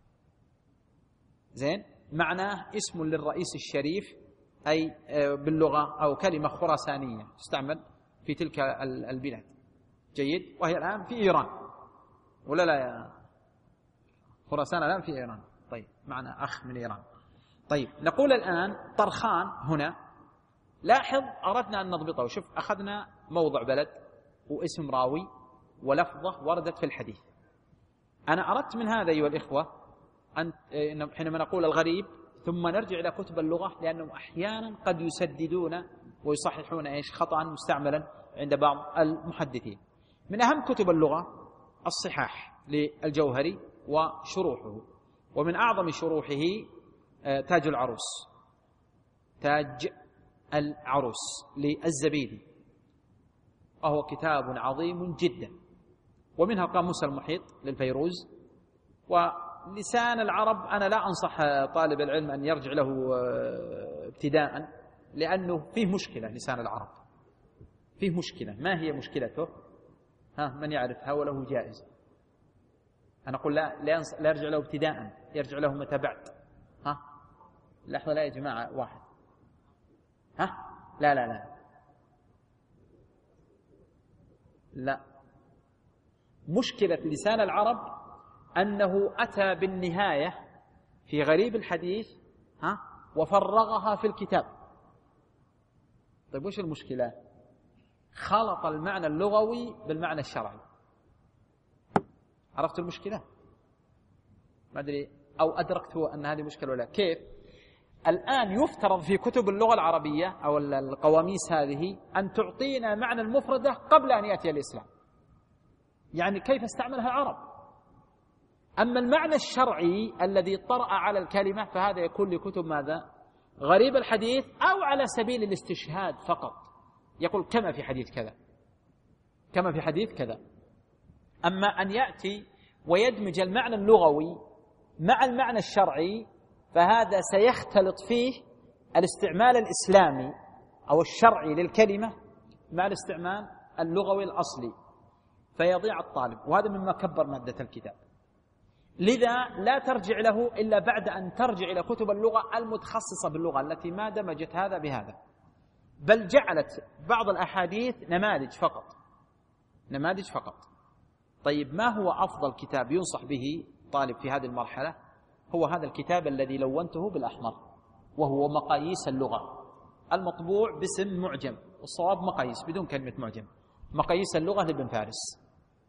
زين، معناه اسم للرئيس الشريف، أي باللغة أو كلمة خراسانية تستعمل في تلك البلاد. جيد، وهي الآن في إيران، ولا لا يا خراسان الآن في إيران. طيب، معنا أخ من إيران. طيب، نقول الآن طرخان هنا، لاحظ أردنا أن نضبطه. شوف، أخذنا موضع بلد واسم راوي ولفظة وردت في الحديث. أنا أردت من هذا أيها الإخوة أن حينما نقول الغريب ثم نرجع إلى كتب اللغة، لأنهم أحيانا قد يسددون ويصححون إيش خطأ مستعملا عند بعض المحدثين. من أهم كتب اللغة الصحاح للجوهري وشروحه، ومن أعظم شروحه تاج العروس، تاج العروس للزبيدي، وهو كتاب عظيم جدا. ومنها القاموس المحيط للفيروز. ولسان العرب أنا لا أنصح طالب العلم أن يرجع له ابتداء، لأنه فيه مشكلة. لسان العرب فيه مشكلة. ما هي مشكلته؟ ها من يعرفها وله جائزة؟ أنا أقول لا لا يرجع له ابتداء، يرجع له متى بعد. ها لحظة، لا يا جماعة، واحد. ها لا لا لا لا مشكلة لسان العرب أنه أتى بالنهاية في غريب الحديث ها وفرغها في الكتاب. طيب وش المشكلة؟ خلط المعنى اللغوي بالمعنى الشرعي. عرفت المشكلة؟ ما أدري أو أدركت أن هذه مشكلة ولا كيف. الآن يفترض في كتب اللغة العربية أو القواميس هذه أن تعطينا معنى المفردة قبل أن يأتي الإسلام، يعني كيف استعملها العرب. أما المعنى الشرعي الذي طرأ على الكلمة فهذا يكون لكتب ماذا؟ غريب الحديث، أو على سبيل الاستشهاد فقط، يقول كما في حديث كذا كما في حديث كذا. أما أن يأتي ويدمج المعنى اللغوي مع المعنى الشرعي فهذا سيختلط فيه الاستعمال الإسلامي أو الشرعي للكلمة مع الاستعمال اللغوي الأصلي، فيضيع الطالب، وهذا مما كبر مادة الكتاب. لذا لا ترجع له إلا بعد أن ترجع إلى كتب اللغة المتخصصة باللغة التي ما دمجت هذا بهذا، بل جعلت بعض الأحاديث نماذج فقط نماذج فقط. طيب ما هو أفضل كتاب ينصح به طالب في هذه المرحلة؟ هو هذا الكتاب الذي لونته بالأحمر، وهو مقاييس اللغة، المطبوع باسم معجم، والصواب مقاييس بدون كلمة معجم، مقاييس اللغة لابن فارس.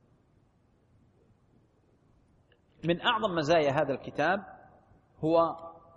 من أعظم مزايا هذا الكتاب هو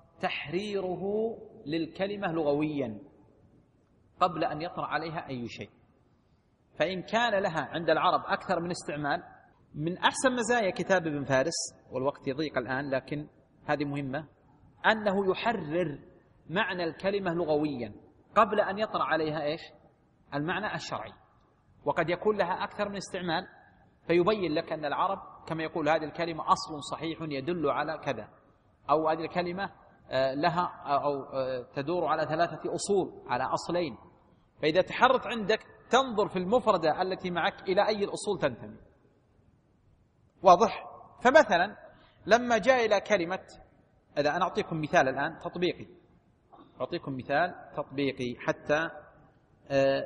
تحريره للكلمة لغويا قبل أن يطرأ عليها أي شيء، فإن كان لها عند العرب أكثر من استعمال. من أحسن مزايا كتاب ابن فارس، والوقت يضيق الآن لكن هذه مهمة، أنه يحرر معنى الكلمة لغويا قبل أن يطرأ عليها إيش؟ المعنى الشرعي، وقد يكون لها أكثر من استعمال، فيبين لك أن العرب كما يقول هذه الكلمة أصل صحيح يدل على كذا، أو هذه الكلمة لها أو تدور على ثلاثة أصول، على أصلين. فإذا تحرت عندك تنظر في المفردة التي معك إلى أي الأصول تنتمي. واضح؟ فمثلا لما جاء إلى كلمة، إذا أنا أعطيكم مثال الآن تطبيقي، أعطيكم مثال تطبيقي حتى أه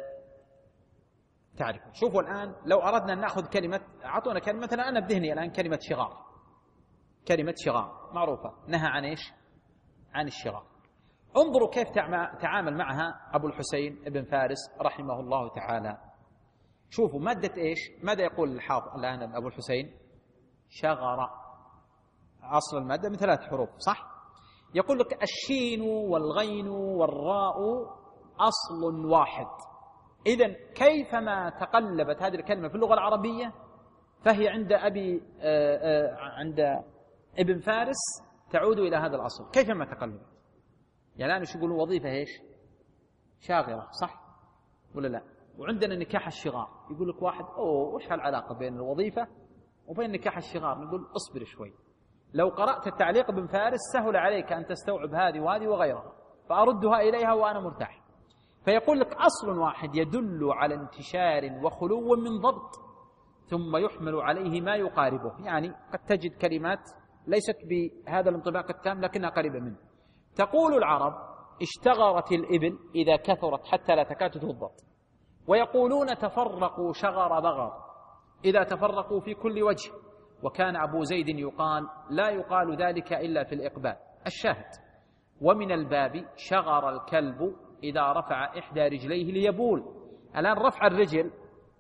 تعرفوا. شوفوا الآن لو أردنا أن نأخذ كلمة، أعطونا كلمة، مثلا أنا بذهني الآن كلمة شغار، كلمة شغار معروفة، نهى عن إيش؟ عن الشغار. انظروا كيف تعامل معها أبو الحسين ابن فارس رحمه الله تعالى. شوفوا مادة إيش؟ ماذا يقول الحافظ الآن أبو الحسين؟ شغر، أصل المادة من ثلاث حروف، صح؟ يقول لك الشين والغين والراء أصل واحد. إذن كيفما تقلبت هذه الكلمة في اللغة العربية فهي عند أبي آآ آآ عند ابن فارس تعود إلى هذا الأصل كيفما تقلبت. يعني الآن شو يقولون وظيفة إيش؟ شاغرة، صح ولا لا؟ وعندنا نكاح الشغار، يقول لك واحد أوه وش هالعلاقة بين الوظيفة وبين نكاح الشغار؟ نقول أصبر شوي، لو قرأت التعليق ابن فارس سهل عليك أن تستوعب هذه وهذه وغيرها، فأردها إليها وأنا مرتاح. فيقول لك أصل واحد يدل على انتشار وخلو من ضبط، ثم يحمل عليه ما يقاربه. يعني قد تجد كلمات ليست بهذا الانطباق التام لكنها قريبة منه. تقول العرب اشتغرت الإبل إذا كثرت حتى لا تكاد تضبط، ويقولون تفرقوا شغر بغر إذا تفرقوا في كل وجه. وكان أبو زيد يقال لا يقال ذلك إلا في الإقبال. الشاهد ومن الباب شغر الكلب إذا رفع إحدى رجليه ليبول. الآن رفع الرجل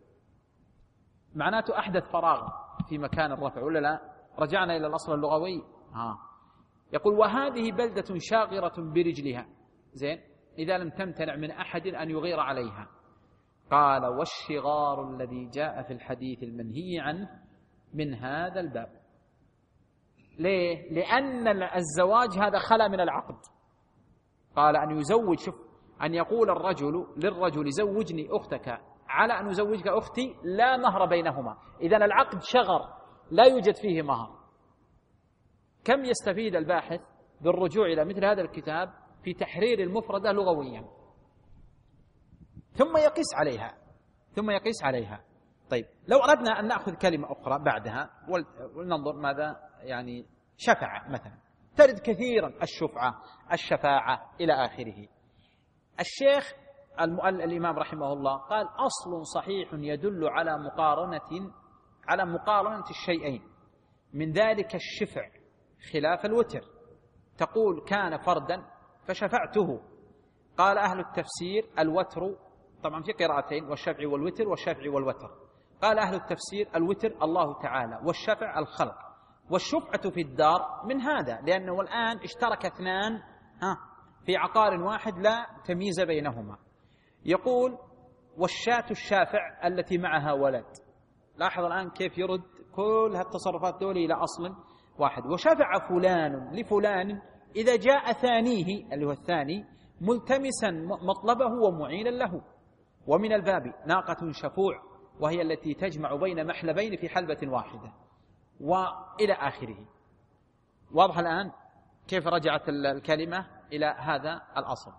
معناته أحدث فراغ في مكان الرفع ولا لا؟ رجعنا إلى الأصل اللغوي. ها. يقول وهذه بلدة شاغرة برجلها، زين، إذا لم تمتنع من أحد أن يغير عليها. قال والشغار الذي جاء في الحديث المنهي عنه من هذا الباب. ليه؟ لأن الزواج هذا خلا من العقد. قال أن يزوج، شوف، أن يقول الرجل للرجل زوجني أختك على أن أزوجك أختي لا مهر بينهما. إذن العقد شغر لا يوجد فيه مهر. كم يستفيد الباحث بالرجوع إلى مثل هذا الكتاب في تحرير المفردة لغويا، ثم يقيس عليها ثم يقيس عليها طيب لو أردنا أن نأخذ كلمة أخرى بعدها ولننظر ماذا يعني شفعة مثلا، ترد كثيرا الشفعة الشفاعة إلى آخره. الشيخ الإمام رحمه الله قال أصل صحيح يدل على مقارنة على مقارنة الشيئين، من ذلك الشفع خلاف الوتر، تقول كان فردا فشفعته. قال أهل التفسير الوتر، طبعا في قراءتين، والشفع والوتر والشفع والوتر. قال أهل التفسير الوتر الله تعالى، والشفع الخلق، والشفعة في الدار من هذا، لأنه الآن اشترك اثنان ها في عقار واحد لا تمييز بينهما. يقول والشاة الشافع التي معها ولد. لاحظ الآن كيف يرد كل هالتصرفات دولي إلى أصل واحد. وشفع فلان لفلان إذا جاء ثانيه اللي هو الثاني ملتمسا مطلبه ومعينا له. ومن الباب ناقة شفوع، وهي التي تجمع بين محلبين في حلبة واحدة، وإلى آخره. واضح الآن كيف رجعت الكلمة إلى هذا الأصل.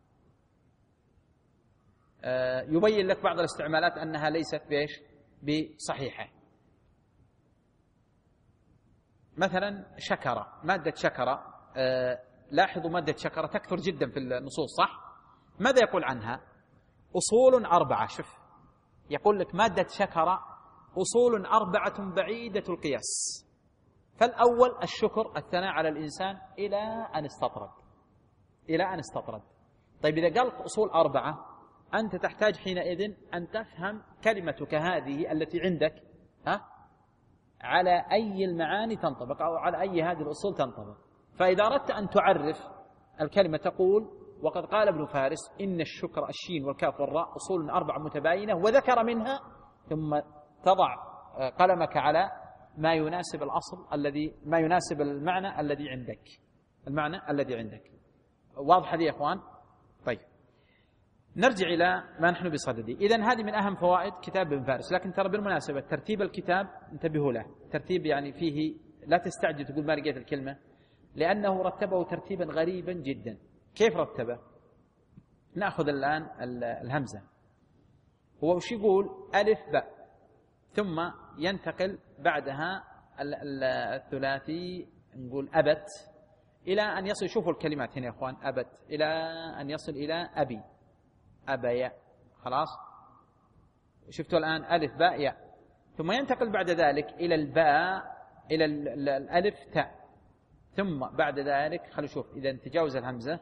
يبين لك بعض الاستعمالات أنها ليست بإيش بصحيحة. مثلا شكر، مادة شكر، لاحظوا مادة شكر تكثر جدا في النصوص، صح؟ ماذا يقول عنها؟ أصول أربعة. شوف يقول لك مادة شكر أصول أربعة بعيدة القياس. فالأول الشكر، الثناء على الإنسان إلى أن استطرد، إلى أن استطرد. طيب إذا قال أصول أربعة، أنت تحتاج حينئذ أن تفهم كلمتك هذه التي عندك ها على أي المعاني تنطبق، أو على أي هذه الأصول تنطبق. فإذا أردت أن تعرف الكلمة تقول وقد قال ابن فارس إن الشكر الشين والكاف والراء أصول أربعة متباينة، وذكر منها، ثم تضع قلمك على ما يناسب الأصل الذي ما يناسب المعنى الذي عندك، المعنى الذي عندك. واضح هذه يا إخوان؟ طيب نرجع إلى ما نحن بصدده. إذن هذه من أهم فوائد كتاب ابن فارس. لكن ترى بالمناسبة ترتيب الكتاب انتبهوا له، ترتيب يعني فيه لا تستعجل تقول ما لقيت الكلمة، لأنه رتبه ترتيبا غريبا جدا. كيف رتبه؟ نأخذ الآن الهمزة، هو وش يقول؟ ألف باء، ثم ينتقل بعدها الثلاثي نقول أبت إلى أن يصل، شوفوا الكلمات هنا يا أخوان، أبت إلى أن يصل إلى أبي، أبي، خلاص شفتوا الآن ألف باء ياء، ثم ينتقل بعد ذلك إلى الباء، إلى الألف تاء، ثم بعد ذلك خلوا شوف إذا تجاوز الهمزة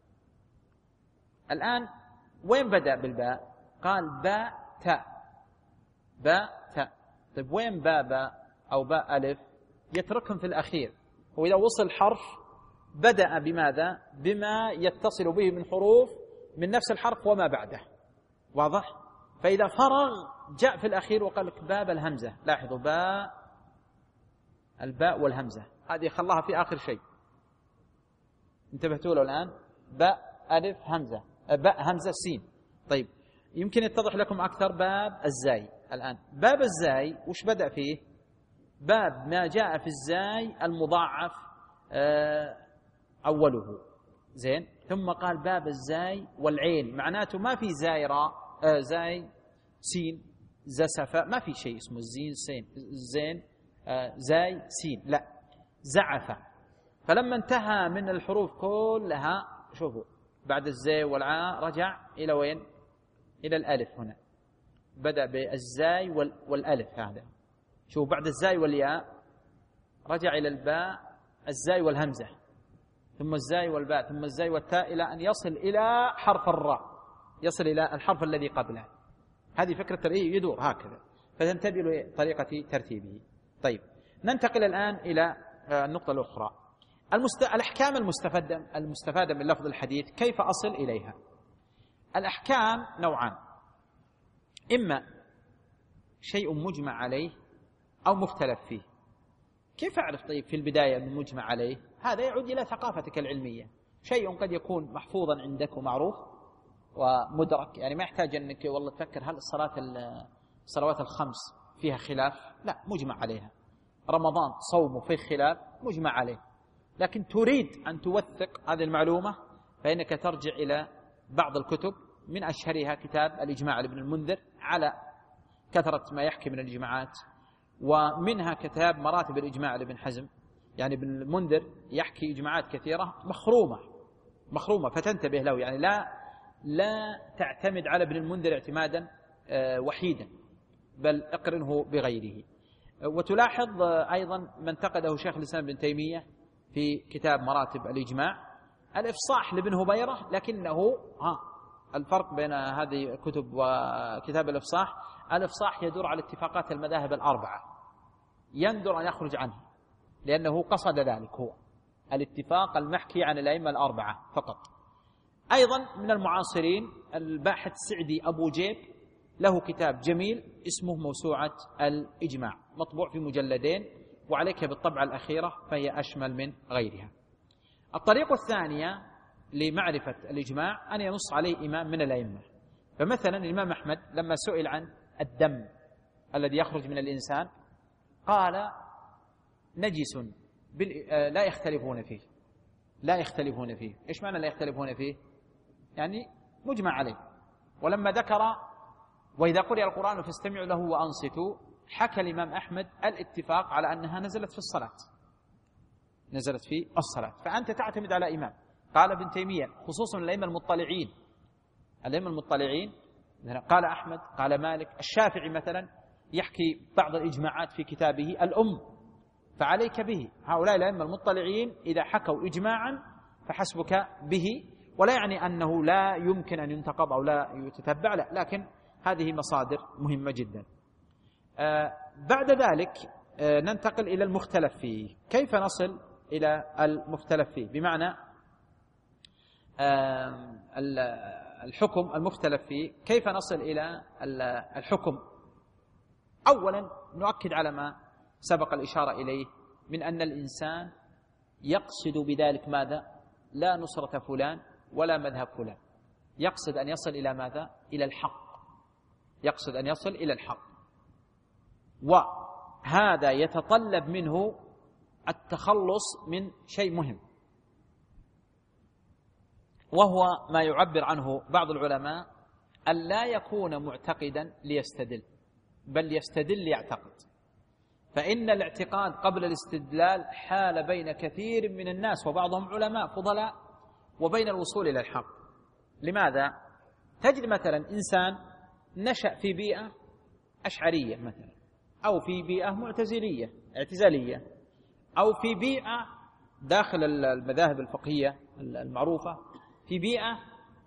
الآن وين بدأ بالباء؟ قال باء تاء، باء تاء. طيب وين باء باء أو باء ألف؟ يتركهم في الأخير. وإذا وصل حرف بدأ بماذا؟ بما يتصل به من حروف من نفس الحرف وما بعده. واضح؟ فإذا فرغ جاء في الأخير وقال لك باب الهمزة. لاحظوا باء، الباء والهمزة هذه خلاها في آخر شيء. انتبهتوا له الآن؟ باء ألف همزة، باء همزة سين. طيب يمكن يتضح لكم أكثر باب الزاي. الآن باب الزاي وش بدأ فيه؟ باب ما جاء في الزاي المضاعف أوله، زين، ثم قال باب الزاي والعين، معناته ما في زاي راء آه زاي سين زسفة، ما في شيء اسمه الزين سين زين آه زاي سين، لا زعفة. فلما انتهى من الحروف كلها شوفوا بعد الزاي والعاء رجع إلى وين؟ إلى الألف. هنا بدأ بالزاي والألف، هذا شوف بعد الزاي والياء رجع إلى الباء، الزاي والهمزة، ثم الزاي والباء، ثم الزاي والتاء، إلى أن يصل إلى حرف الراء، يصل إلى الحرف الذي قبله. هذه فكرة الترتيب يدور هكذا، فتنتبه لطريقة ترتيبه. طيب ننتقل الآن إلى النقطة الأخرى، المست... الأحكام المستفادة المستفادة من لفظ الحديث، كيف أصل إليها؟ الأحكام نوعان، إما شيء مجمع عليه أو مختلف فيه. كيف أعرف طيب في البداية أنه مجمع عليه؟ هذا يعود إلى ثقافتك العلمية. شيء قد يكون محفوظا عندك ومعروف ومدرك، يعني ما يحتاج أنك والله تفكر هل الصلاة الصلوات الخمس فيها خلاف، لا مجمع عليها. رمضان صومه فيه خلاف، مجمع عليه. لكن تريد أن توثق هذه المعلومة، فإنك ترجع إلى بعض الكتب، من أشهرها كتاب الإجماع لابن المنذر على كثرة ما يحكي من الإجماعات، ومنها كتاب مراتب الإجماع لابن حزم، يعني ابن المنذر يحكي إجماعات كثيرة مخرومة مخرومة فتنتبه له، يعني لا لا تعتمد على ابن المنذر اعتمادا وحيدا، بل اقرنه بغيره. وتلاحظ أيضا ما انتقده شيخ الإسلام ابن تيمية في كتاب مراتب الإجماع الإفصاح لابن هبيرة، لكنه ها الفرق بين هذه الكتب وكتاب الإفصاح، الإفصاح يدور على اتفاقات المذاهب الأربعة، يندر أن يخرج عنه لأنه قصد ذلك، هو الاتفاق المحكي عن الأئمة الأربعة فقط. أيضا من المعاصرين الباحث سعدي أبو جيب له كتاب جميل اسمه موسوعة الإجماع، مطبوع في مجلدين، وعليك بالطبعة الأخيرة فهي أشمل من غيرها. الطريقة الثانية لمعرفة الإجماع أن ينص عليه إمام من الأئمة. فمثلا الإمام أحمد لما سئل عن الدم الذي يخرج من الإنسان قال نجس لا يختلفون فيه، لا يختلفون فيه. إيش معنى لا يختلفون فيه؟ يعني مجمع عليه. ولما ذكر وإذا قرئ القرآن فاستمعوا له وأنصتوا، حكى الإمام أحمد الاتفاق على أنها نزلت في الصلاة، نزلت في الصلاة. فأنت تعتمد على إمام. قال ابن تيمية خصوصا الأئمة المطلعين، الأئمة المطلعين قال أحمد، قال مالك، الشافعي مثلا يحكي بعض الإجماعات في كتابه الأم، فعليك به. هؤلاء الأئمة المطلعين إذا حكوا إجماعا فحسبك به، ولا يعني أنه لا يمكن أن ينتقض أو لا يتتبع، لا، لكن هذه مصادر مهمة جدا. آه بعد ذلك آه ننتقل إلى المختلف فيه. كيف نصل إلى المختلف فيه؟ بمعنى آه الحكم المختلف فيه، كيف نصل إلى الحكم؟ أولا نؤكد على ما سبق الإشارة إليه من أن الإنسان يقصد بذلك ماذا؟ لا نصرة فلان ولا مذهب فلان، يقصد أن يصل إلى ماذا؟ إلى الحق، يقصد أن يصل إلى الحق. وهذا يتطلب منه التخلص من شيء مهم، وهو ما يعبر عنه بعض العلماء أن لا يكون معتقدا ليستدل، بل يستدل ليعتقد. فإن الاعتقاد قبل الاستدلال حال بين كثير من الناس وبعضهم علماء فضلاء وبين الوصول إلى الحق. لماذا؟ تجد مثلا إنسان نشأ في بيئة أشعرية مثلا، أو في بيئة معتزلية اعتزالية، أو في بيئة داخل المذاهب الفقهية المعروفة، في بيئة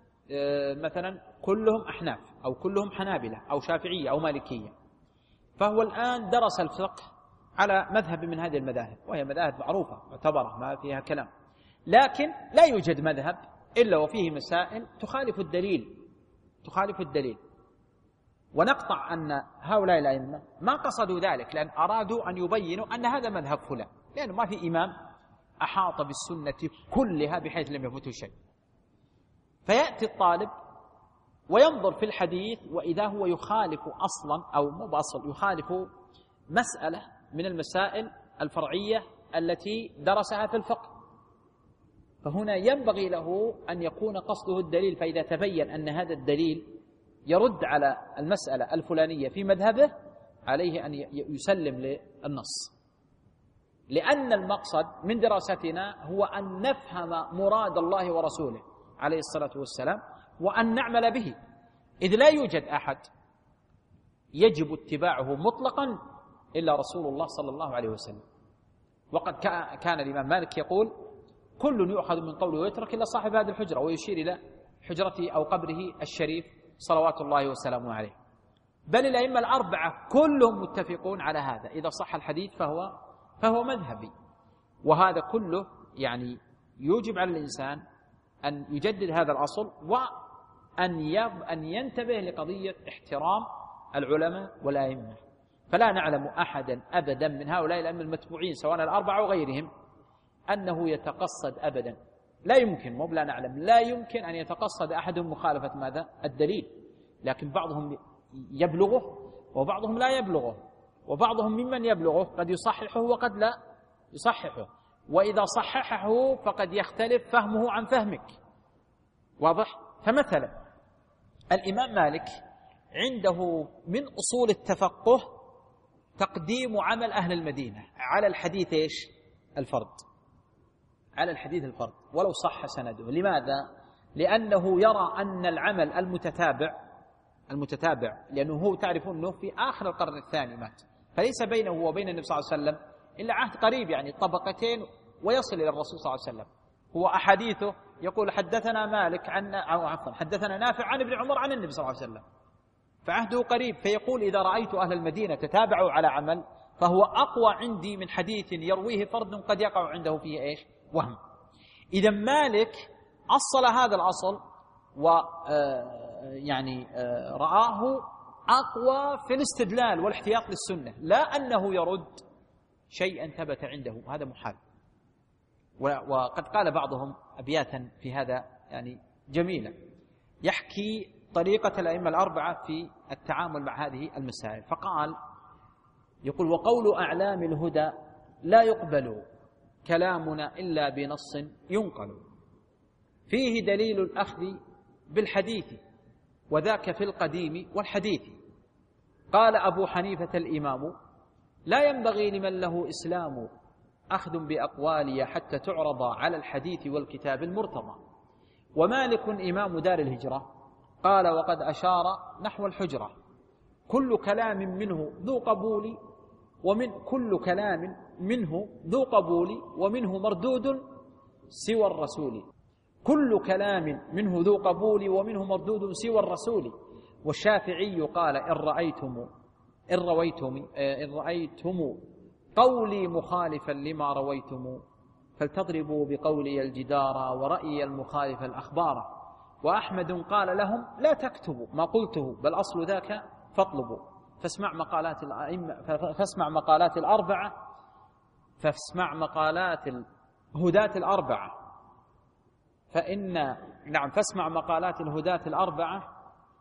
مثلا كلهم أحناف أو كلهم حنابلة أو شافعية أو مالكية، فهو الآن درس الفقه على مذهب من هذه المذاهب، وهي مذاهب معروفة معتبرة ما فيها كلام، لكن لا يوجد مذهب إلا وفيه مسائل تخالف الدليل تخالف الدليل ونقطع أن هؤلاء الأئمة ما قصدوا ذلك، لأن أرادوا أن يبينوا أن هذا مذهب فلان، لأنه ما في إمام أحاط بالسنة كلها بحيث لم يفوته شيء. فيأتي الطالب وينظر في الحديث، وإذا هو يخالف أصلا أو مو بأصل، يخالف مسألة من المسائل الفرعية التي درسها في الفقه، فهنا ينبغي له أن يكون قصده الدليل. فإذا تبين أن هذا الدليل يرد على المسألة الفلانية في مذهبه، عليه أن يسلم للنص، لأن المقصد من دراستنا هو أن نفهم مراد الله ورسوله عليه الصلاة والسلام وأن نعمل به، إذ لا يوجد أحد يجب اتباعه مطلقا إلا رسول الله صلى الله عليه وسلم. وقد كان الإمام مالك يقول كل يؤخذ من قوله ويترك إلا صاحب هذه الحجرة، ويشير إلى حجرته أو قبره الشريف صلوات الله وسلامه عليه. بل الأئمة الأربعة كلهم متفقون على هذا، إذا صح الحديث فهو فهو مذهبي. وهذا كله يعني يوجب على الإنسان أن يجدد هذا الأصل، وأن أن ينتبه لقضية احترام العلماء والأئمة. فلا نعلم أحدا أبدا من هؤلاء الأئمة المتبوعين سواء الأربعة وغيرهم أنه يتقصد أبدا، لا يمكن، مو بلا نعلم، لا يمكن أن يتقصد أحدهم مخالفة ماذا؟ الدليل. لكن بعضهم يبلغه وبعضهم لا يبلغه، وبعضهم ممن يبلغه قد يصححه وقد لا يصححه، وإذا صححه فقد يختلف فهمه عن فهمك. واضح؟ فمثلا الإمام مالك عنده من أصول التفقه تقديم عمل أهل المدينة على الحديث إيش؟ الفرد، على الحديث الفرد ولو صح سنده. لماذا؟ لأنه يرى أن العمل المتتابع المتتابع لأنه هو تعرفون أنه في آخر القرن الثاني مات، فليس بينه وبين النبي صلى الله عليه وسلم إلا عهد قريب، يعني طبقتين ويصل إلى الرسول صلى الله عليه وسلم. هو أحاديثه يقول حدثنا مالك عن أو عفوا حدثنا نافع عن ابن عمر عن النبي صلى الله عليه وسلم، فعهده قريب. فيقول إذا رأيت أهل المدينة تتابعوا على عمل فهو أقوى عندي من حديث يرويه فرد قد يقع عنده فيه إيش؟ وهم. إذا مالك أصل هذا الأصل و يعني رآه أقوى في الاستدلال والاحتياط للسنة، لا أنه يرد شيئا ثبت عنده، هذا محال. وقد قال بعضهم أبياتا في هذا يعني جميلة، يحكي طريقة الأئمة الأربعة في التعامل مع هذه المسائل. فقال يقول: وقول أعلام الهدى لا يقبل كلامنا إلا بنص ينقل، فيه دليل الأخذ بالحديث وذاك في القديم والحديث. قال أبو حنيفة الإمام: لا ينبغي لمن له إسلام أخذ بأقوالي حتى تعرض على الحديث والكتاب المرتضى. ومالك إمام دار الهجرة قال وقد أشار نحو الحجرة: كل كلام منه ذو قبول ومن كل كلام منه ذو قبول ومنه مردود سوى الرسول. كل كلام منه ذو قبول ومنه مردود سوى الرسول. والشافعي قال: إن رأيتم إن رويتم إن رأيتم قولي مخالفا لما رويتم فلتضربوا بقولي الجدار ورأي المخالف الأخبار. وأحمد قال لهم: لا تكتبوا ما قلته بل أصل ذاك فاطلبوا. فاسمع مقالات الأئمة فاسمع مقالات الأربعة فاسمع مقالات الهداة الأربعة فإن نعم فاسمع مقالات الهداة الأربعة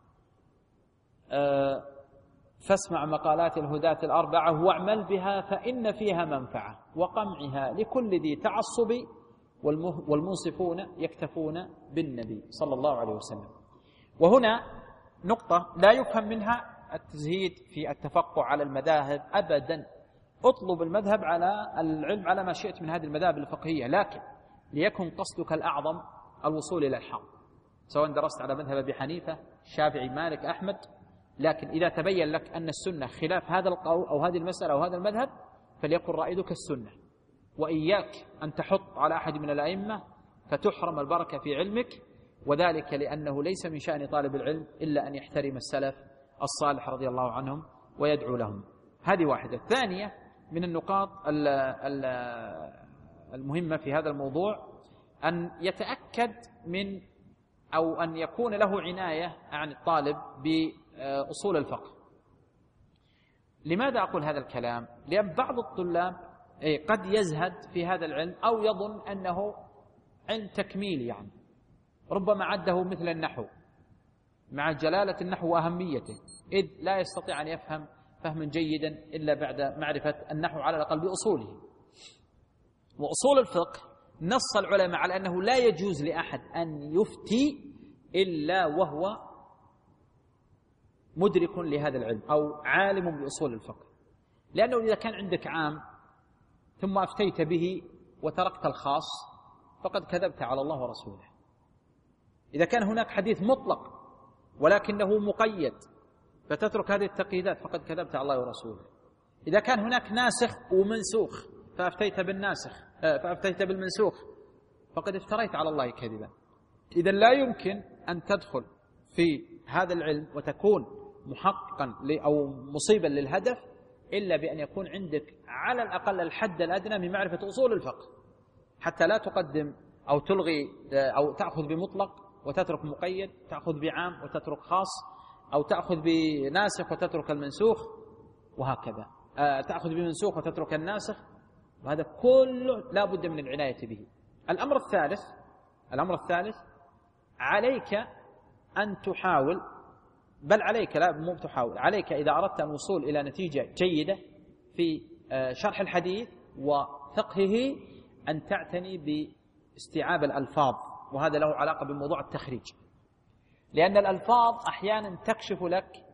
أه فاسمع مقالات الهداة الأربعة واعمل بها فإن فيها منفعة وقمعها لكل ذي تعصب والمنصفون يكتفون بالنبي صلى الله عليه وسلم. وهنا نقطة لا يفهم منها التزهيد في التفقه على المذاهب أبدا. اطلب المذهب على العلم على ما شئت من هذه المذاهب الفقهية، لكن ليكن قصدك الأعظم الوصول إلى الحق، سواء درست على مذهب أبي حنيفة الشافعي مالك أحمد. لكن إذا تبين لك أن السنة خلاف هذا القول أو هذه المسألة أو هذا المذهب فليكن رائدك السنة، وإياك أن تحط على أحد من الأئمة فتحرم البركة في علمك، وذلك لأنه ليس من شأن طالب العلم إلا أن يحترم السلف الصالح رضي الله عنهم ويدعو لهم. هذه واحدة. الثانية من النقاط المهمة في هذا الموضوع أن يتأكد من أو أن يكون له عناية عن الطالب بأصول الفقه. لماذا أقول هذا الكلام؟ لأن بعض الطلاب قد يزهد في هذا العلم أو يظن أنه علم تكميل، يعني ربما عده مثل النحو مع جلالة النحو وأهميته، إذ لا يستطيع أن يفهم فهما جيدا إلا بعد معرفة النحو على الأقل بأصوله. وأصول الفقه نص العلماء على أنه لا يجوز لأحد أن يفتي إلا وهو مدرك لهذا العلم أو عالم بأصول الفقه، لأنه إذا كان عندك عام ثم أفتيت به وتركت الخاص فقد كذبت على الله ورسوله. إذا كان هناك حديث مطلق ولكنه مقيد فتترك هذه التقييدات فقد كذبت على الله ورسوله. إذا كان هناك ناسخ ومنسوخ فأفتيت بالناسخ فأفتيت بالمنسوخ فقد افتريت على الله كذبا. إذا لا يمكن أن تدخل في هذا العلم وتكون محققا أو مصيبا للهدف إلا بأن يكون عندك على الأقل الحد الأدنى من معرفة أصول الفقه، حتى لا تقدم أو تلغي أو تأخذ بمطلق وتترك مقيد، تأخذ بعام وتترك خاص، أو تأخذ بناسخ وتترك المنسوخ، وهكذا تأخذ بمنسوخ وتترك الناسخ، وهذا كله لا بد من العناية به. الأمر الثالث الأمر الثالث عليك أن تحاول، بل عليك لا مو تحاول، عليك إذا أردت الوصول إلى نتيجة جيدة في شرح الحديث وفقهه أن تعتني باستيعاب الألفاظ، وهذا له علاقة بموضوع التخريج، لأن الألفاظ أحيانا تكشف لك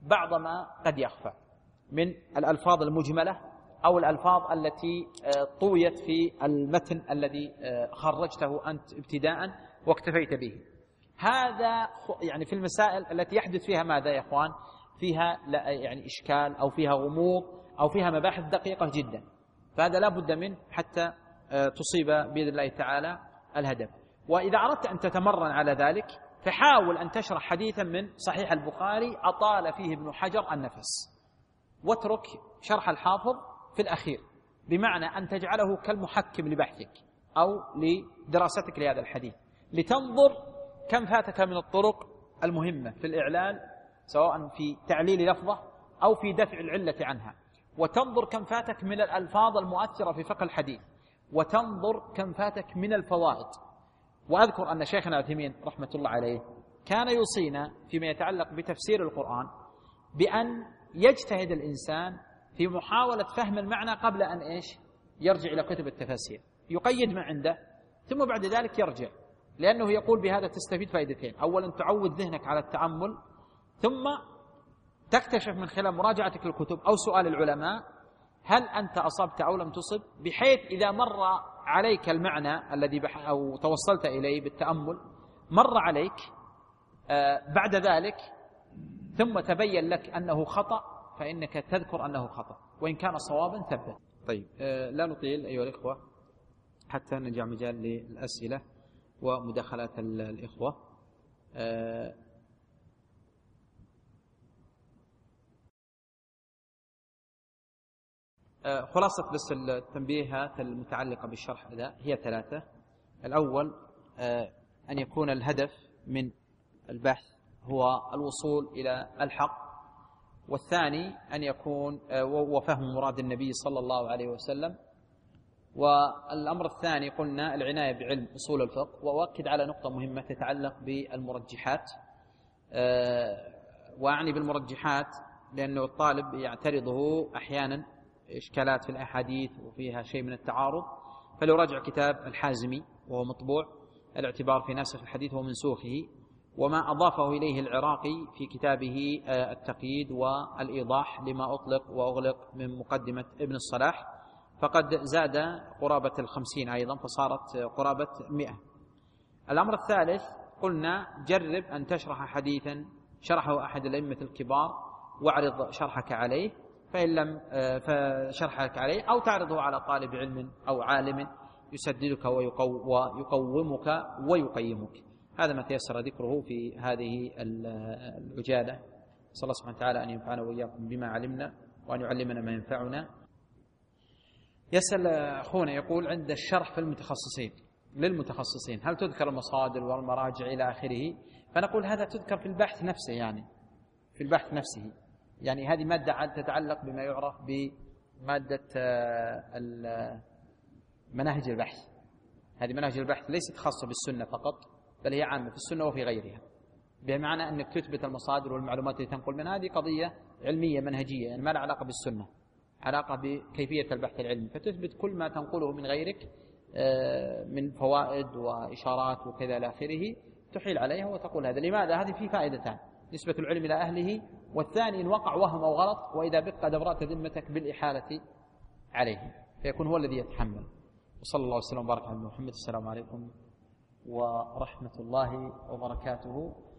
بعض ما قد يخفى من الألفاظ المجملة أو الألفاظ التي طويت في المتن الذي خرجته أنت ابتداء واكتفيت به. هذا يعني في المسائل التي يحدث فيها ماذا يا إخوان؟ فيها يعني إشكال أو فيها غموض أو فيها مباحث دقيقة جدا، فهذا لا بد منه حتى تصيب بإذن الله تعالى الهدف. وإذا أردت أن تتمرن على ذلك فحاول أن تشرح حديثا من صحيح البخاري أطال فيه ابن حجر النفس، واترك شرح الحافظ في الأخير، بمعنى أن تجعله كالمحكم لبحثك أو لدراستك لهذا الحديث، لتنظر كم فاتك من الطرق المهمة في الإعلال سواء في تعليل لفظة أو في دفع العلة عنها، وتنظر كم فاتك من الألفاظ المؤثرة في فقه الحديث، وتنظر كم فاتك من الفوائد. وأذكر أن شيخنا عثيمين رحمة الله عليه كان يوصينا فيما يتعلق بتفسير القرآن بأن يجتهد الإنسان في محاولة فهم المعنى قبل أن إيش يرجع إلى كتب التفاسير، يقيد ما عنده ثم بعد ذلك يرجع، لأنه يقول بهذا تستفيد فائدتين: أولا تعود ذهنك على التأمل، ثم تكتشف من خلال مراجعتك للكتب أو سؤال العلماء هل أنت أصبت أو لم تصب، بحيث إذا مر عليك المعنى الذي بح أو توصلت إليه بالتأمل مر عليك آه بعد ذلك ثم تبين لك أنه خطأ، فإنك تذكر أنه خطأ، وإن كان صوابا ثبت. طيب آه لا نطيل أيها الإخوة حتى نرجع مجال للأسئلة ومداخلات الإخوة. آه خلاصة بس التنبيهات المتعلقة بالشرح هذا هي ثلاثة. الأول أن يكون الهدف من البحث هو الوصول إلى الحق، والثاني أن يكون وفهم مراد النبي صلى الله عليه وسلم، والأمر الثاني قلنا العناية بعلم أصول الفقه. وأؤكد على نقطة مهمة تتعلق بالمرجحات، وأعني بالمرجحات لأنه الطالب يعترضه أحيانا إشكالات في الأحاديث وفيها شيء من التعارض، فلو راجع كتاب الحازمي وهو مطبوع الاعتبار في ناسخ الحديث ومنسوخه، وما أضافه إليه العراقي في كتابه التقييد والإيضاح لما أطلق وأغلق من مقدمة ابن الصلاح، فقد زاد قرابة الخمسين أيضا فصارت قرابة مئة. الأمر الثالث قلنا جرب أن تشرح حديثا شرحه أحد الأئمة الكبار واعرض شرحك عليه، فإن لم فشرحك عليه أو تعرضه على طالب علم أو عالم يسددك ويقومك ويقيمك. هذا ما تيسر ذكره في هذه العجالة. صلى الله سبحانه وتعالى أن ينفعنا وإياكم بما علمنا وأن يعلمنا ما ينفعنا. يسأل أخونا يقول عند الشرح في المتخصصين للمتخصصين هل تذكر المصادر والمراجع إلى آخره؟ فنقول هذا تذكر في البحث نفسه، يعني في البحث نفسه، يعني هذه مادة تتعلق بما يعرف بمادة مناهج البحث. هذه مناهج البحث ليست خاصة بالسنة فقط، بل هي عامة في السنة وفي غيرها، بمعنى أنك تثبت المصادر والمعلومات التي تنقل منها. هذه قضية علمية منهجية، يعني ما لها علاقة بالسنة، علاقة بكيفية البحث العلمي، فتثبت كل ما تنقله من غيرك من فوائد وإشارات وكذا إلى آخره، تحيل عليها وتقول هذا. لماذا؟ هذه فيه فائدتان: نسبة العلم إلى أهله، والثاني إن وقع وهم أو غلط وإذا بك قد أبرأت ذمتك بالإحالة عليه، فيكون هو الذي يتحمل. وصلى الله وسلم وبارك على محمد. السلام عليكم ورحمة الله وبركاته.